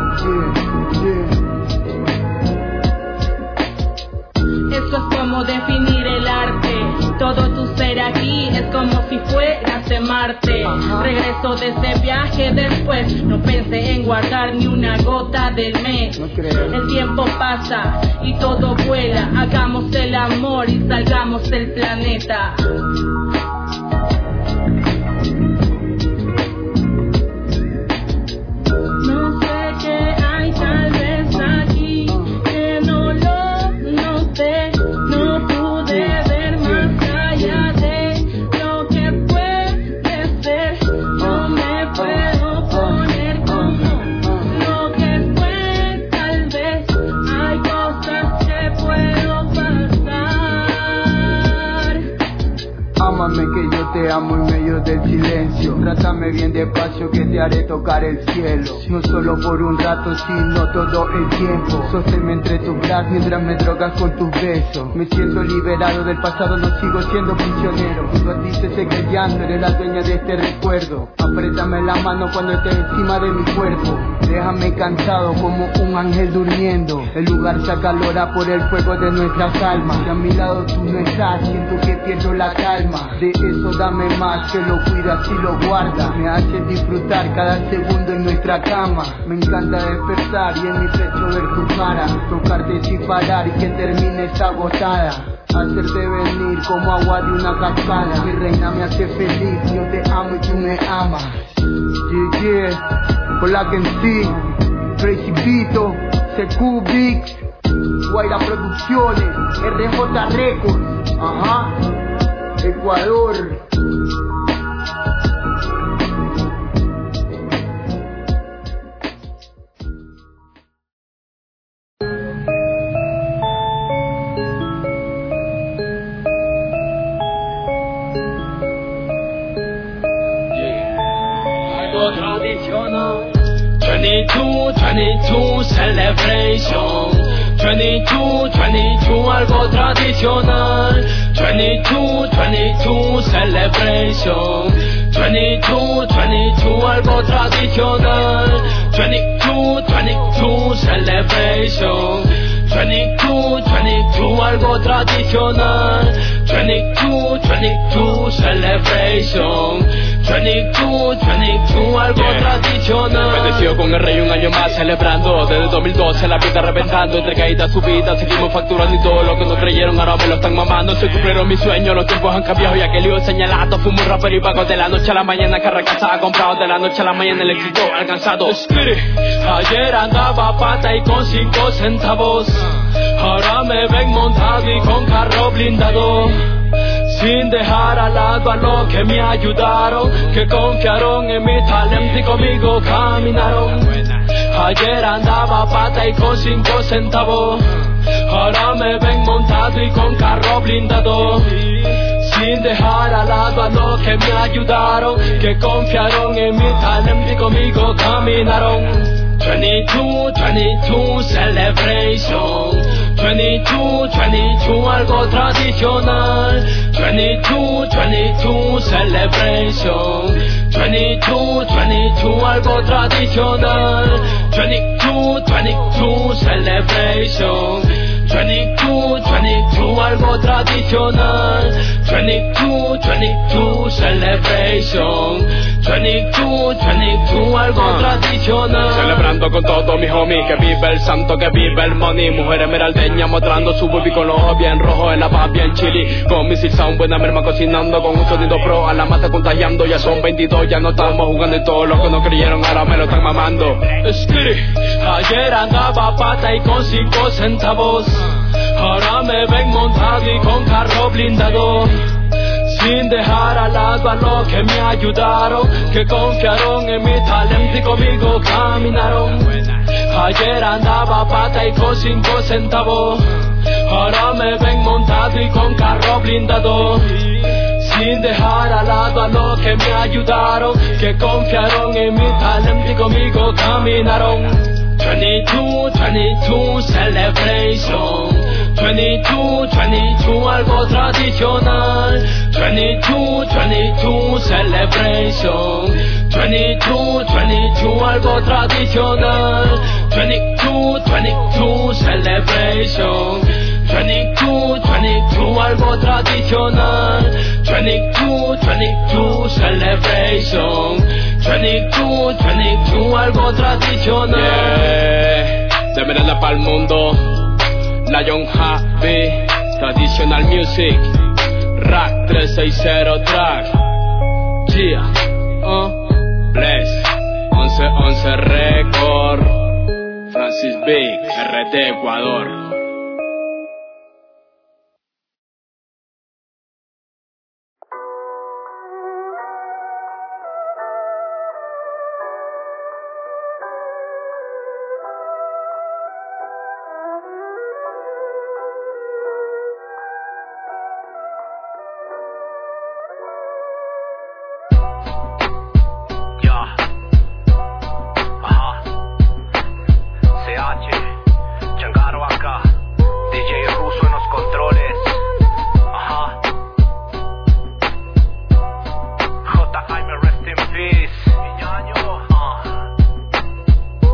Eso es como definir el arte. Todo tu ser aquí es como si fueras de Marte. Regreso de ese viaje después. No pensé en guardar ni una gota del mes. El tiempo pasa y todo vuela. Hagamos el amor y salgamos del planeta. No sé qué hay tal vez aquí que no lo noté. No pude ver más allá de lo que puede ser. No me puedo poner como lo que fue. Tal vez hay cosas que puedo pasar. Ámame que yo te amo en medio del silencio. Trátame bien despacio que te haré tocar el cielo. No solo por un rato, sino todo el tiempo. Sosténme entre tus brazos mientras me drogas con tus besos. Me siento liberado del pasado, no sigo siendo prisionero. Junto a ti se seca el llanto, eres la dueña de este recuerdo. Apriétame la mano cuando estés encima de mi cuerpo. Déjame cansado como un ángel durmiendo. El lugar se acalora por el fuego de nuestras almas. Y a mi lado tú no estás, siento que pierdo la calma. de eso dame más, que lo cuidas y lo guardas. Me haces disfrutar cada segundo en nuestra cama. Me encanta despertar y en mi pecho ver tu cara, tocarte sin parar y que termines agotada, hacerte venir como agua de una cascada. Mi reina me hace feliz, yo te amo y tú me amas. Yeah, yeah, Black MC, Crazy Vito, CQ Beats, Guaira Producciones, RJ Records, ajá, Ecuador. Traditional 22 celebration 22 algo tradicional 22 celebration 22 algo tradicional 22 celebration 22 algo tradicional 22 celebration 22 algo tradicional. Bendecido con el rey un año más celebrando. Desde 2012 la vida reventando. Entre caídas, subidas, seguimos facturando. Y todo lo que no creyeron ahora me lo están mamando. Se cumplieron mis sueños, los tiempos han cambiado. Y aquel lío señalado, fumo un rapero y vago. De la noche a la mañana carrera casada comprado. De la noche a la mañana el éxito alcanzado. Ayer andaba pata y con 5 centavos. Ahora me ven montado y con carro blindado. Sin dejar al lado a los que me ayudaron, que confiaron en mi talento y conmigo caminaron. Ayer andaba pata y con 5 centavos. Ahora me ven montado y con carro blindado. Sin dejar al lado a los que me ayudaron, que confiaron en mi talento y conmigo caminaron. 22 celebration 22 algo tradicional 22 celebration 22 algo tradicional 22 celebration 22 algo tradicional 22 celebration 22 algo tradicional. Celebrando con todos mis homies, que vive el santo, que vive el money. Mujer esmeraldeña mostrando su boobie con los ojos bien rojos, en la paz bien chili. Con misil sound, buena merma cocinando, con un sonido pro, a la masa contagiando. Ya son 22, ya no estamos jugando y todos los que no creyeron ahora me lo están mamando. Ayer andaba pata y con 5 centavos. Ahora me ven montado y con carro blindado. Sin dejar al lado a los que me ayudaron, que confiaron en mi talento y conmigo caminaron. Ayer andaba pata y con 5 centavos. Ahora me ven montado y con carro blindado. Sin dejar al lado a los que me ayudaron, que confiaron en mi talento y conmigo caminaron. 22 celebration 22 algo tradicional 22 celebration 22 algo tradicional 22 celebration 22 algo tradicional 22 celebration 22 algo tradicional. De Miranda pa'l mundo, Lion Happy, Traditional Music, Rack 360 Track, yeah, Bless, 1111 Record, Francis Big, RT Ecuador.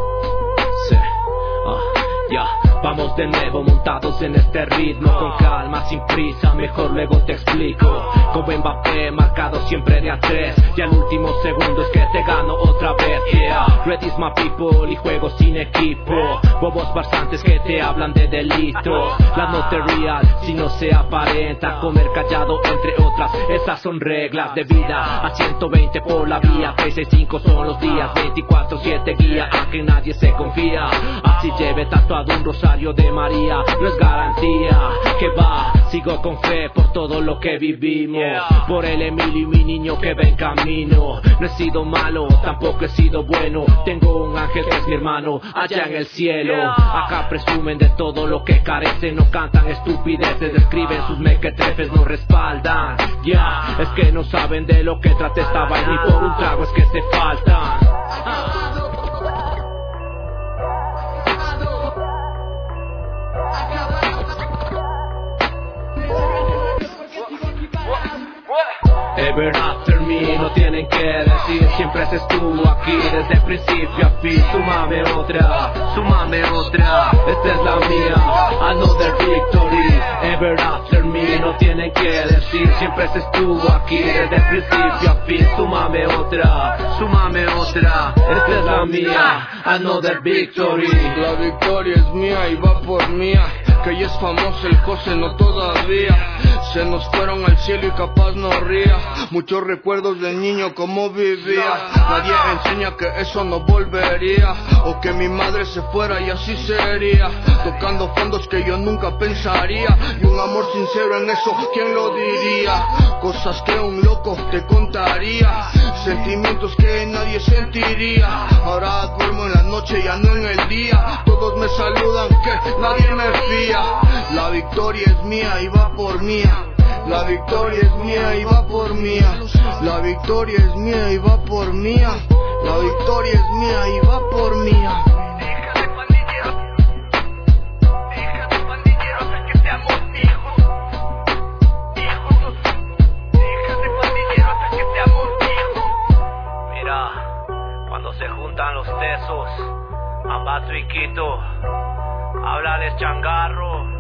De nuevo montados en este ritmo, con calma ahora sin prisa, mejor luego te explico. Como Mbappé, marcado siempre de a 3, y al último segundo es que te gano otra vez. Yeah, ready is my people y juego sin equipo. Bobos bastantes que te hablan de delito. La nota real si no se aparenta. Comer callado entre otras, esas son reglas de vida. A 120 por la vía, 365 son los días, 24/7 guía a que nadie se confía. Así lleve tatuado un rosario de María, no es garantía que va. Sigo con fe por todo lo que vivimos, por el Emilio y mi niño que va en camino. No he sido malo, tampoco he sido bueno. Tengo un ángel que es mi hermano allá en el cielo. Acá presumen de todo lo que carecen, no cantan estupideces, describen sus mequetrefes, no respaldan. Ya, es que no saben de lo que trata esta vaina y por un trago es que se faltan. Ever after me, no tienen que decir, siempre se estuvo aquí desde principio a fin. Súmame otra, esta es la mía, another victory. Ever after me, no tienen que decir, siempre se estuvo aquí desde principio a fin. Súmame otra, esta es la mía, another victory. La victoria es mía y va por mía, que ya es famoso el José, no todavía. Se nos fueron al cielo y capaz no ría. Muchos recuerdos del niño como vivía. Nadie enseña que eso no volvería, o que mi madre se fuera y así sería. Tocando fondos que yo nunca pensaría, y un amor sincero en eso, ¿quién lo diría? Cosas que un loco te contaría, sentimientos que nadie sentiría. Ahora duermo en la noche, ya no en el día. Todos me saludan que nadie me fía. La victoria es mía y va por mía. La victoria es mía y va por mía. La victoria es mía y va por mía. La victoria es mía y va por mía. Mira, cuando se juntan los tesos, Ambato y Quito, háblales changarro.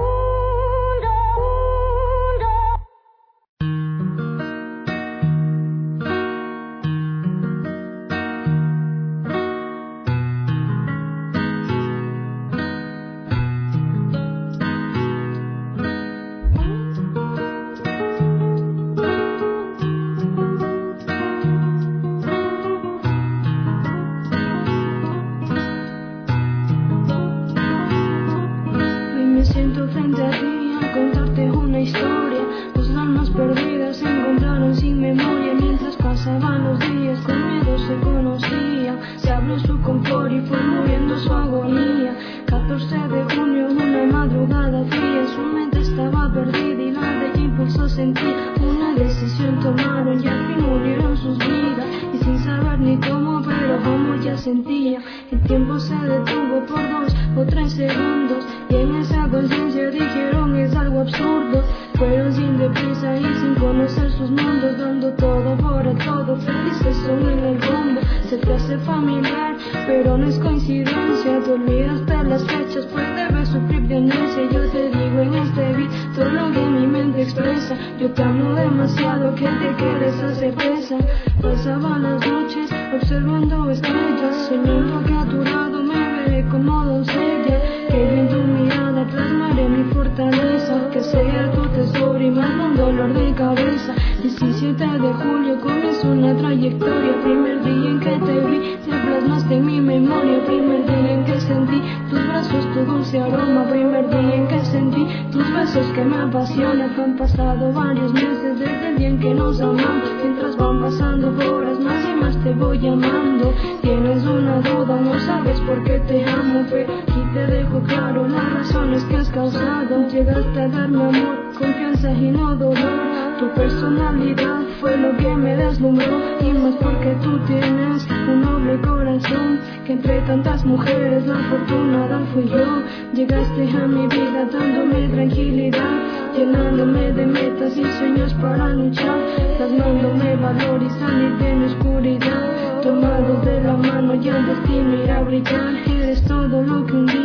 Han pasado varios meses desde el día en que nos amamos. Mientras van pasando horas, más y más te voy amando. Tienes una duda, no sabes por qué te amo, pero aquí te dejo claro las razones que has causado. Llegaste a darme amor, confianza y no dolor. Tu personalidad fue lo que me deslumbró, y más porque tú tienes un noble corazón, que entre tantas mujeres la afortunada fui yo. Llegaste a mi vida dándome tranquilidad, llenándome de metas y sueños para luchar, plasmándome valor y salir de mi oscuridad. Tomados de la mano ya el destino irá a brillar. Eres todo lo que un día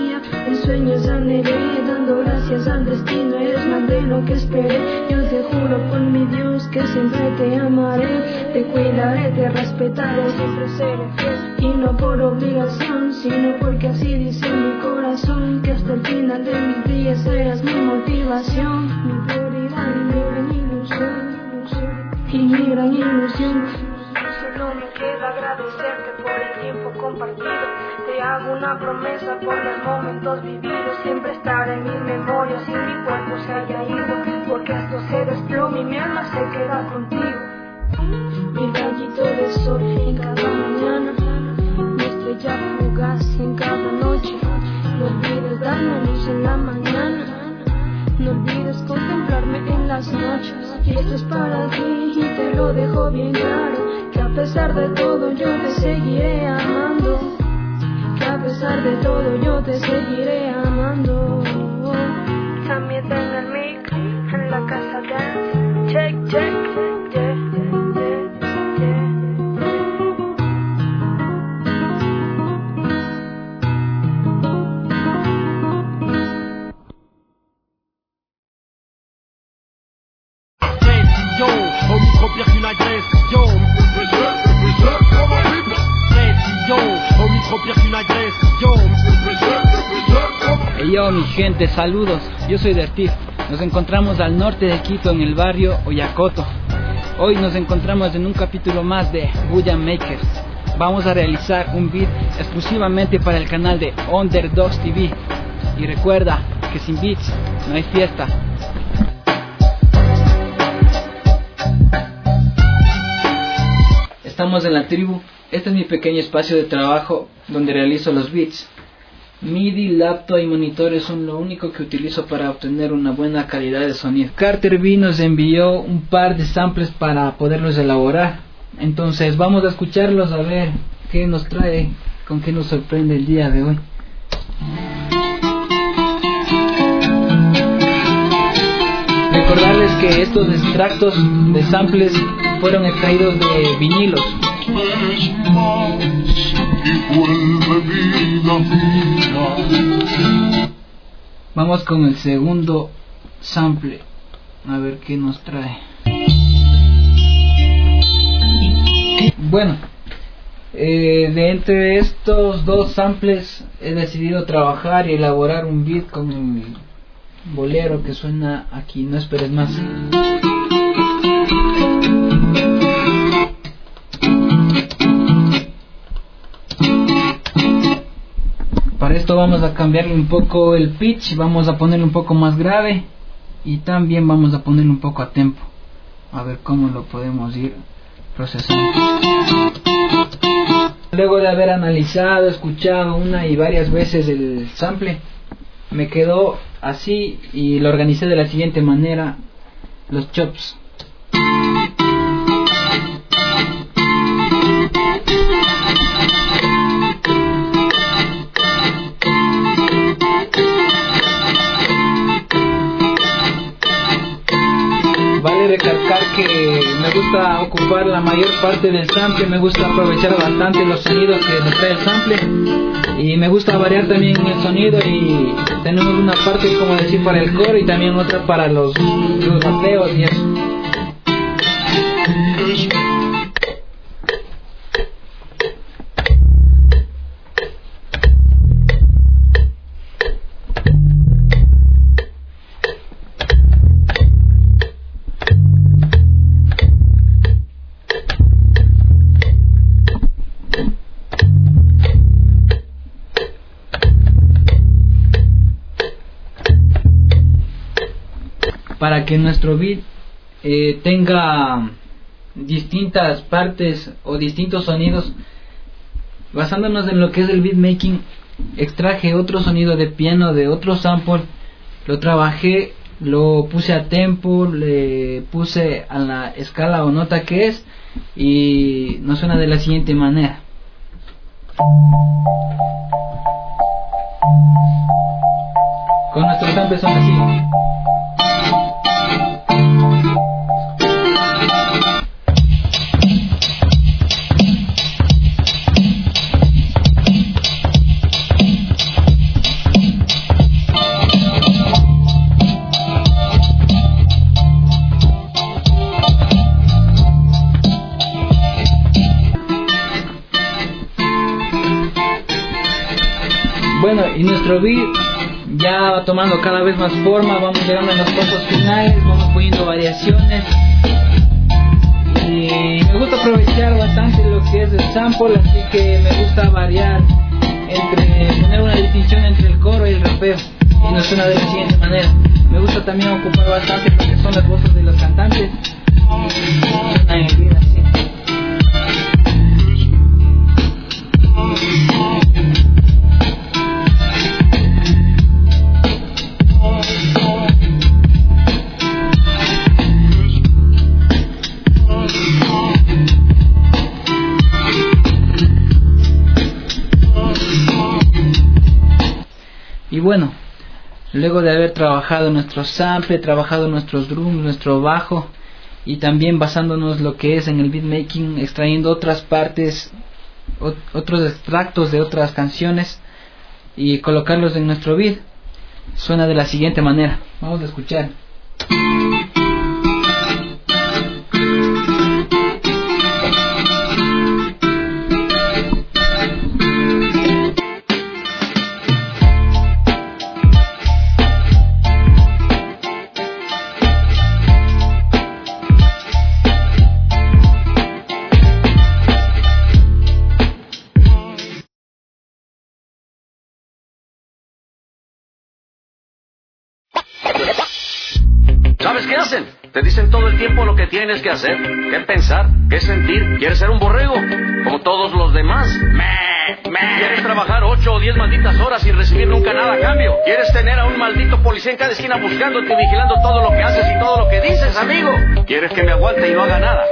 En sueños anhelé, dando gracias al destino. Eres más de lo que esperé. Yo te juro por mi Dios que siempre te amaré. Te cuidaré, te respetaré, siempre seré fiel. Y no por obligación, sino porque así dice mi corazón. Que hasta el final de mis días serás mi motivación, mi prioridad y mi gran ilusión. Y mi gran ilusión. Solo me queda agradecerte por el tiempo compartido. Te hago una promesa por los momentos vividos. Siempre estaré en mis memorias y mi cuerpo se haya ido. Porque esto se desploma y mi alma se queda contigo. Mi rayito de sol en cada mañana, mi estrella fugaz en cada noche. No olvides darme luz en la mañana, no olvides contemplarme en las noches. Y esto es para ti y te lo dejo bien claro, que a pesar de todo yo te seguiré amando. Que a pesar de todo yo te seguiré amando. También tengo el mic en la casa dance. Check, check, yeah. Au micro pire qu'une agression. Au micro pire qu'une agression. Hey yo, mi gente, saludos. Yo soy Dertif. Nos encontramos al norte de Quito, en el barrio Oyacoto. Hoy nos encontramos en un capítulo más de Bulla Makers. Vamos a realizar un beat exclusivamente para el canal de Underdogs TV. Y recuerda que sin beats no hay fiesta. Estamos en la tribu. Este es mi pequeño espacio de trabajo donde realizo los beats. MIDI, laptop y monitores son lo único que utilizo para obtener una buena calidad de sonido. Carter B nos envió un par de samples para poderlos elaborar. Entonces vamos a escucharlos a ver qué nos trae, con qué nos sorprende el día de hoy. Recordarles que estos extractos de samples fueron extraídos de vinilos. Vamos con el segundo sample, a ver qué nos trae. Bueno, de entre estos dos samples he decidido trabajar y elaborar un beat con el bolero que suena aquí. No esperes más. Para esto vamos a cambiarle un poco el pitch, vamos a ponerle un poco más grave y también vamos a ponerle un poco a tempo. A ver cómo lo podemos ir procesando. Luego de haber analizado, escuchado una y varias veces el sample, me quedó así y lo organicé de la siguiente manera: los chops. Vale recalcar que me gusta ocupar la mayor parte del sample, me gusta aprovechar bastante los sonidos que nos trae el sample y me gusta variar también el sonido, y tenemos una parte, como decir, para el coro y también otra para los rapeos y eso. Para que nuestro beat tenga distintas partes o distintos sonidos, basándonos en lo que es el beatmaking, extraje otro sonido de piano de otro sample, lo trabajé, lo puse a tempo, le puse a la escala o nota que es, y nos suena de la siguiente manera. Con nuestros samples son así. Y nuestro beat ya va tomando cada vez más forma, vamos llegando a los pasos finales, vamos poniendo variaciones. Y me gusta aprovechar bastante lo que es el sample, así que me gusta variar poner una distinción entre el coro y el rapeo. Y nos suena de la siguiente manera. Me gusta también ocupar bastante lo que son las voces de los cantantes. Suena en el beat así. Y bueno, luego de haber trabajado nuestro sample, trabajado nuestros drums, nuestro bajo, y también basándonos lo que es en el beatmaking, extrayendo otras partes, otros extractos de otras canciones y colocarlos en nuestro beat, suena de la siguiente manera. Vamos a escuchar. ¿Sabes qué hacen? Te dicen todo el tiempo lo que tienes que hacer, qué pensar, qué sentir. ¿Quieres ser un borrego? Como todos los demás. ¿Quieres trabajar 8 o 10 malditas horas sin recibir nunca nada a cambio? ¿Quieres tener a un maldito policía en cada esquina buscándote y vigilando todo lo que haces y todo lo que dices, amigo? ¿Quieres que me aguante y no haga nada?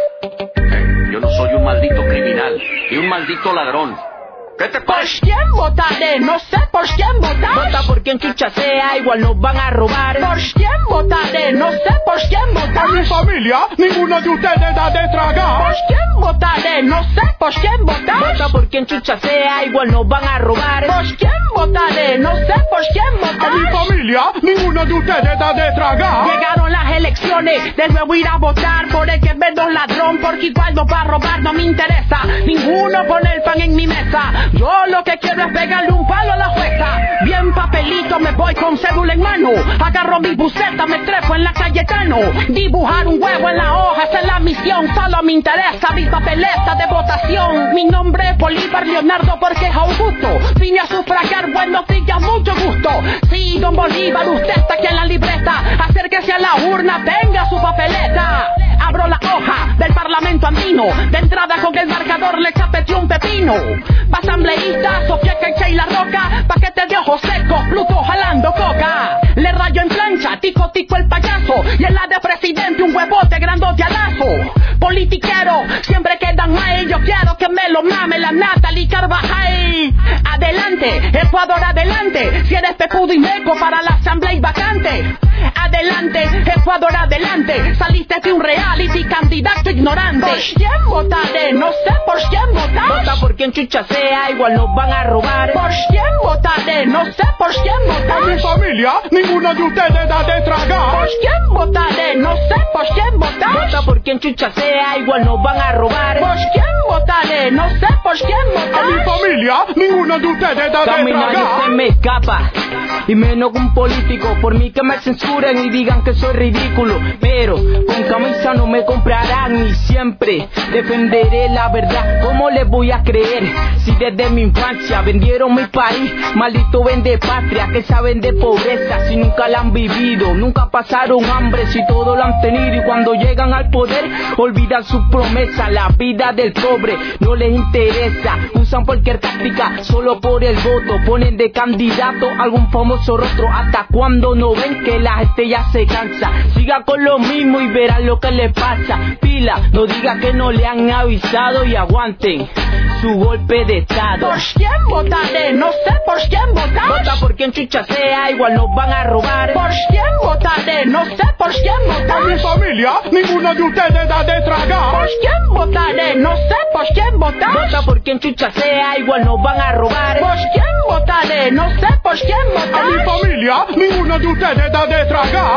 Yo no soy un maldito criminal y un maldito ladrón. ¿Qué te pasa? ¿Por quién votaré? No sé por quién votar. Vota por quien chucha sea, igual nos van a robar. ¿Por quién votaré? No sé por quién votar. A mi familia, ninguno de ustedes da de tragar. ¿Por quién votaré? No sé por quién votar. Vota por quien chucha sea, igual nos van a robar. ¿Por quién votaré? No sé por quién votar. A mi familia, ninguno de ustedes da de tragar. Llegaron las elecciones, de nuevo ir a votar por el que es verdo ladrón, porque igual nos va a robar, no me interesa. Ninguno pone el pan en mi mesa. Yo lo que quiero es pegarle un palo a la jueza. Bien papelito, me voy con cédula en mano. Agarro mi buceta, me trepo en la Cayetano. Dibujar un huevo en la hoja, esa es la misión. Solo me interesa mi papeleta de votación. Mi nombre es Bolívar Leonardo porque es Augusto. Vine a sufragar, buenos días, mucho gusto. Sí, don Bolívar, usted está aquí en la libreta. Acérquese a la urna, tenga su papeleta. Abro la hoja del Parlamento andino. De entrada con el marcador le chapeteó un pepino. Asambleísta, Sofía Caicha y La Roca. Paquete de ojos secos, Pluto jalando coca. Le rayo en plancha, tico tico el payaso. Y en la de presidente un huevote grandote a lazo. Politiquero, siempre quedan mal. Yo quiero que me lo mame la Natalie Carvajal. Adelante, Ecuador adelante. Si eres pepudo y meco para la asamblea y vacante. Adelante, Ecuador adelante. Saliste de un reality, candidato ignorante. ¿Por quién votaré? No sé por quién votar. Vota por quien chucha sea, igual nos van a robar. ¿Por quién votaré? No sé por quién votar. A mi familia, ninguno de ustedes da de tragar. ¿Por quién votaré? No sé por quién votar. Vota por quien chucha sea, igual nos van a robar. ¿Por quién votaré? No sé por quién votar. A mi familia, ninguno de ustedes da de Camina tragar. se me escapa, y menos que un político. Por mí que me censuren y digan que soy ridículo, pero con camisa no me comprarán. Y siempre defenderé la verdad. ¿Cómo les voy a creer si desde mi infancia vendieron mi país? Maldito vende patria, que saben de pobreza si nunca la han vivido, nunca pasaron hambre si todo lo han tenido. Y cuando llegan al poder olvidan sus promesas. La vida del pobre no les interesa, usan cualquier táctica solo por el voto. Ponen de candidato algún famoso rostro. ¿Hasta cuando no ven que la gente ya se cansa? Siga con lo mismo y verán lo que le pasa. Pila, no diga que no le han avisado y aguanten su golpe de estado. ¿Por quién votaré? No sé por quién votar. Vota por quien chucha sea, igual nos van a robar. ¿Por quién votaré? No sé por quién votar. A mi familia, ninguno de ustedes da de tragar. ¿Por quién votaré? No sé por quién votar. Vota por quien chucha sea, igual nos van a robar. ¿Por quién votaré? No sé por quién votar. A mi familia, ninguno de ustedes da de tragar.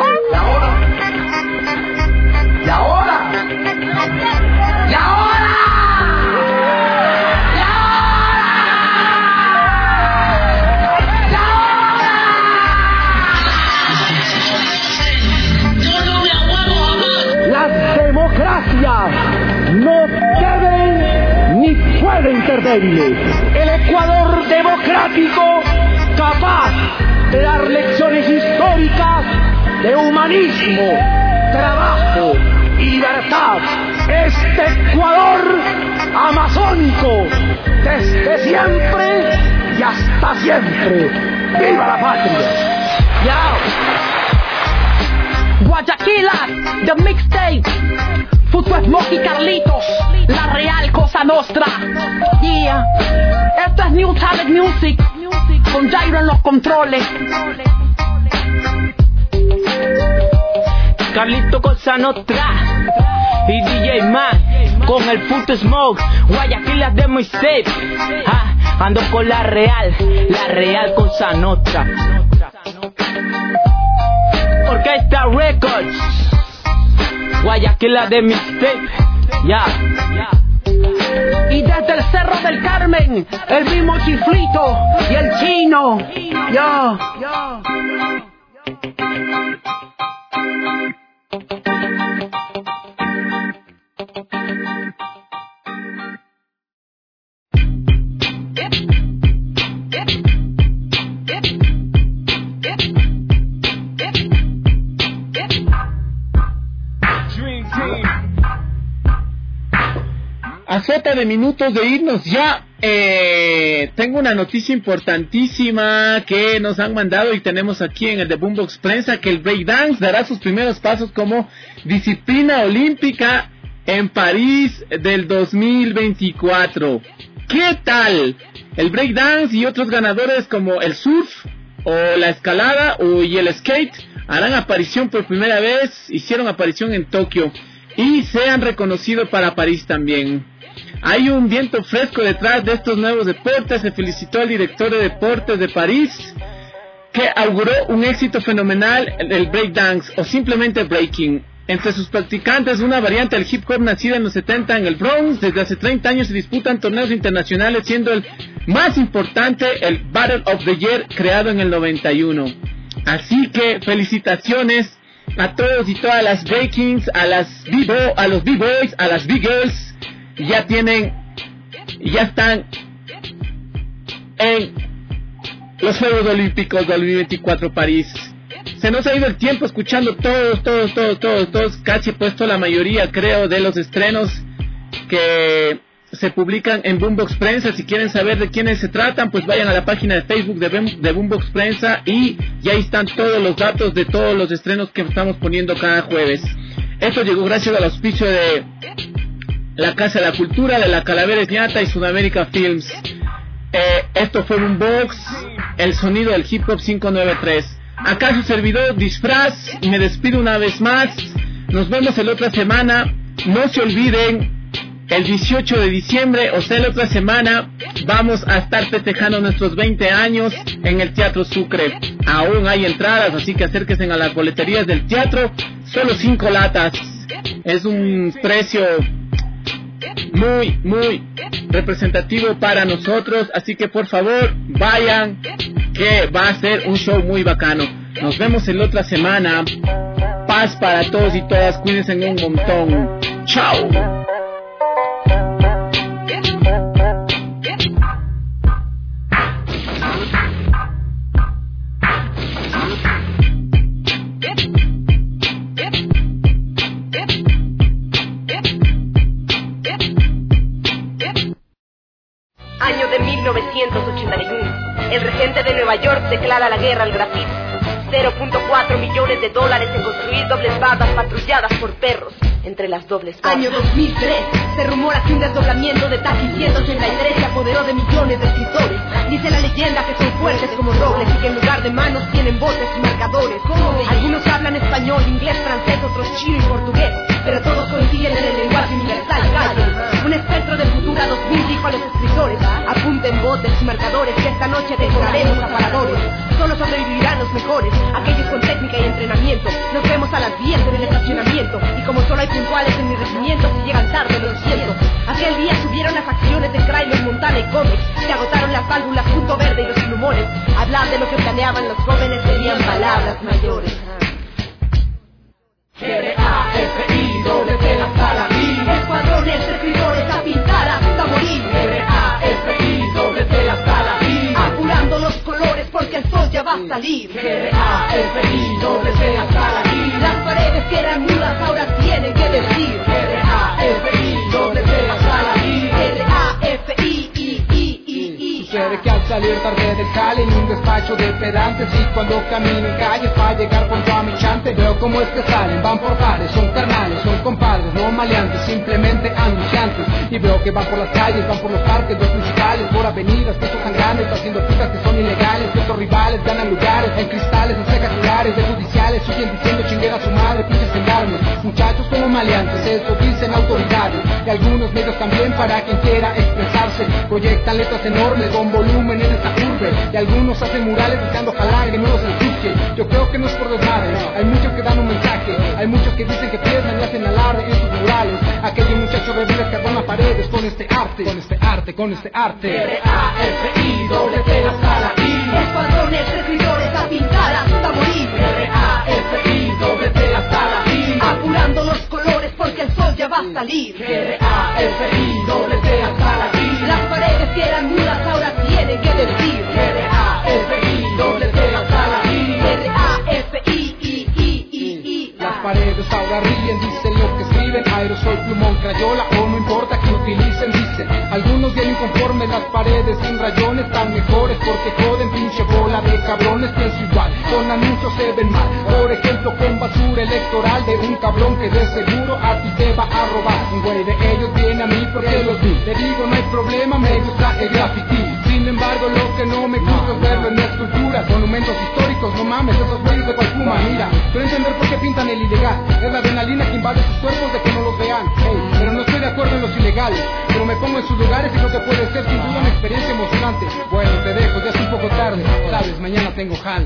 Y ahora, y ahora. Y ahora. patria no deben ni pueden intervenir. El Ecuador democrático, capaz de dar lecciones históricas de humanismo, trabajo y libertad. Este Ecuador amazónico, desde siempre y hasta siempre. ¡Viva la patria! Guayaquil, The Mixtape, Futu Smoky Carlitos, La Real Cosa Nostra. Yeah, esto es New Talent Music, con Jairo en los controles. Carlito Cosa Nostra y DJ Man con el Futu Smoke, Guayaquil The Mixtape. Ando con La Real Cosa Nostra. Orquesta Records, Guayaquil The Mixtape. Y desde el Cerro del Carmen, el mismo Chiflito y el Chino. A falta de minutos de irnos ya, tengo una noticia importantísima que nos han mandado y tenemos aquí en el de Boombox Prensa, que el breakdance dará sus primeros pasos como disciplina olímpica en París del 2024. ¿Qué tal? El breakdance y otros ganadores como el surf o la escalada y el skate harán aparición por primera vez, hicieron aparición en Tokio y se han reconocido para París también. Hay un viento fresco detrás de estos nuevos deportes. Se felicitó al director de deportes de París, que auguró un éxito fenomenal el breakdance o simplemente breaking. Entre sus practicantes, una variante del hip hop nacida en los 70 en el Bronx. Desde hace 30 años se disputan torneos internacionales, siendo el más importante el Battle of the Year, creado en el 91. Así que felicitaciones a todos y todas las breakings, a los b-boys, a las b-girls. Ya están en los Juegos Olímpicos 2024 París. Se nos ha ido el tiempo escuchando todos, casi puesto la mayoría, creo, de los estrenos que se publican en Boombox Prensa. Si quieren saber de quiénes se tratan, pues vayan a la página de Facebook de Boombox Prensa y ahí están todos los datos de todos los estrenos que estamos poniendo cada jueves. Esto llegó gracias al auspicio de la Casa de la Cultura, de la Calavera Ñata y Sudamérica Films. Esto fue Boombox, el sonido del hip hop 593. Acá su servidor Disfraz, y me despido una vez más. Nos vemos la otra semana. No se olviden, el 18 de diciembre, o sea, la otra semana, vamos a estar festejando nuestros 20 años en el Teatro Sucre. Aún hay entradas, así que acérquense a las boleterías del teatro. Solo 5 latas. Es un precio muy representativo para nosotros, así que por favor vayan, que va a ser un show muy bacano. Nos vemos en la otra semana. Paz para todos y todas, cuídense un montón. Chao. Año de 1981. El regente de Nueva York declara la guerra al grafiti. 0.4 millones de dólares en construir dobles bardas patrulladas por perros entre las dobles bardas. Año 2003. Se rumora que un desdoblamiento de Taki 183 se apoderó de millones de escritores. Dice la leyenda que son fuertes como robles y que en lugar de manos tienen voces y marcadores. Algunos hablan español, inglés, francés, otros chino y portugués, pero todos coinciden en el lenguaje universal, gallo. Un espectro del futuro a 2000 dijo a los escritores: apunten botes y marcadores que esta noche decoraremos aparadores. Solo sobrevivirán los mejores, aquellos con técnica y entrenamiento. Nos vemos a las 10 en el estacionamiento, y como solo hay puntuales en mi regimiento, si llegan tarde lo siento. Aquel día subieron las acciones de Kramer, Montana y Comex. Se agotaron las válvulas, Punto Verde y los plumones. Hablar de lo que planeaban los jóvenes serían palabras mayores. G-R-A-F-I, doble T hasta la I. a salir. R-A-F-I, no deseas salir. Las paredes que eran mudas ahora tienen que decir. R-A-F-I, no deseas salir. R-A-F-I-I-I-I-I. Sucede que al salir tarde del jale en un despacho de pedantes y cuando camino en calles para llegar junto a mi chante veo cómo es que salen, van por pares, son carnales, son compadres, no maleantes, simplemente anunciantes. Y veo que van por las calles, van por los parques, los principales, por avenidas que son grandes, haciendo fiestas que son ilegales, que otros rivales ganan lugares en cristales, en cejas lugares de judiciales, huyen diciendo chinguera a su madre, pinches gendarmes, muchachos como maleantes, eso dicen autoridades, y algunos medios también para quien quiera expresarse, proyectan letras enormes con volumen en esta urbe, y algunos hacen murales buscando jalar que no los ensucien. Yo creo que no es por desmadre, hay muchos que dan un mensaje, hay muchos que dicen que piensan y hacen alarde en sus murales, aquellos muchachos rebeldes que adornan paredes con este arte, con este arte, con este arte. R-A-F-I, doble T hasta la I. Escuadrones de escritores a pintar hasta morir. R-A-F-I, doble T hasta la I. Apurando los colores porque el sol ya va a salir. R-A-F-I, doble T hasta la I. Las paredes que eran mudas ahora tienen que decir. R-A-F-I, doble T hasta la I. R-A-F-I-I-I-I-I. Las paredes ahora ríen, dicen lo que escriben, aerosol, plumón, crayola, o no importa que utilicen, dicen. Algunos bien inconformes, las paredes sin rayones están mejores porque joden, pinche bola de cabrones, pienso igual, con anuncios se ven mal. Por ejemplo, con basura electoral de un cabrón que de seguro a ti te va a robar. Un güey de ellos viene a mí porque los vi, le digo no hay problema, me gusta el graffiti. Sin embargo, lo que no me gusta es verlo en esculturas, monumentos históricos, no mames, esos güeyes de cual fuma. Mira, quiero entender por qué pintan el ilegal, es la adrenalina que invade sus cuerpos de que no los vean. Hey, pero no estoy de acuerdo en los ilegales, pero me pongo en sus lugares y creo que puede ser sin duda una experiencia emocionante. Bueno, te dejo, ya es un poco tarde, sabes, mañana tengo jale.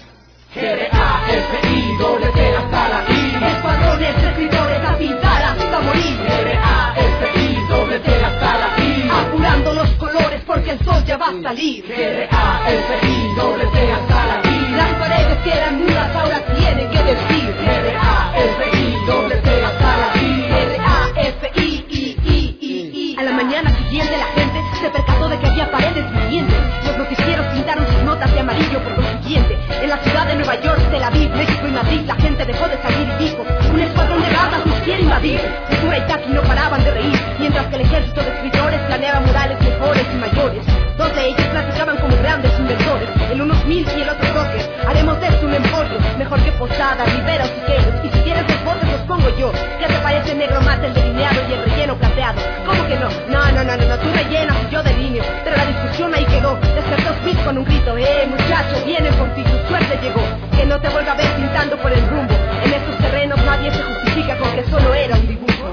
R-A-F-I, doble T hasta la I. Escuadrones de escritores a pintar hasta morir. R-A-F-I, doble T hasta la I. Apurando los colores porque el sol ya va a salir. R-A-F-I, doble T hasta la I. Las paredes que eran mudas ahora tienen que decir. R-A-F-I, doble T hasta la I. R-A-F-I-I-I-I-I. A la mañana siguiente la gente se percató de que había paredes vivientes. Los noticieros pintaron sus notas de amarillo por consiguiente. En la ciudad de Nueva York, Tel Aviv, México y Madrid la gente dejó de salir y dijo: un escuadrón de ratas nos quiere invadir. Futura y Taki no paraban de reír, mientras que el ejército de escritores planeaba murales mejores y mayores. Dos de ellos platicaban como grandes inventores, el uno Mills y el otro Rocker. Haremos de esto un emporio, mejor que Posada, Rivera o Siqueiros. Y si quieres los botes los pongo yo. ¿Qué te parece negro mate el delineado y el relleno plateado? ¿Cómo que no? No, tú rellenas y yo delineo. Pero la discusión ahí quedó, despertó Smith con un grito: muchacho, vienen por ti, tu suerte llegó. Que no te vuelva a ver pintando por el rumbo. En estos terrenos nadie se justifica con que solo era un dibujo,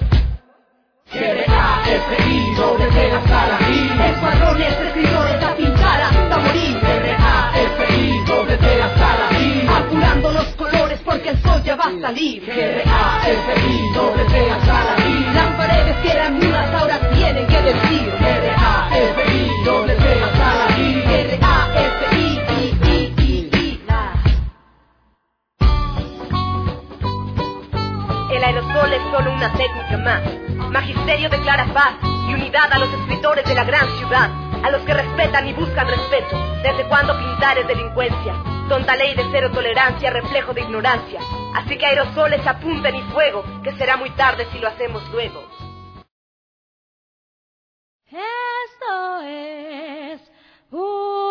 R-A-F-I, doble T hasta la I. Escuadrones de escritores a pintar hasta morir. R-A-F-I, doble T hasta la I. Apurando los colores porque el sol ya va a salir. R-A-F-I, doble T hasta la I. Las paredes que eran mudas ahora tienen que decir. R-A-F-I, doble T hasta la I. R-A-F-I-I-I-I-I. El aerosol es solo una técnica más. Magisterio declara paz y unidad a los escritores de la gran ciudad, a los que respetan y buscan respeto. ¿Desde cuándo pintar es delincuencia? Tonta ley de cero tolerancia, reflejo de ignorancia. Así que aerosoles apunten y fuego, que será muy tarde si lo hacemos luego. Esto es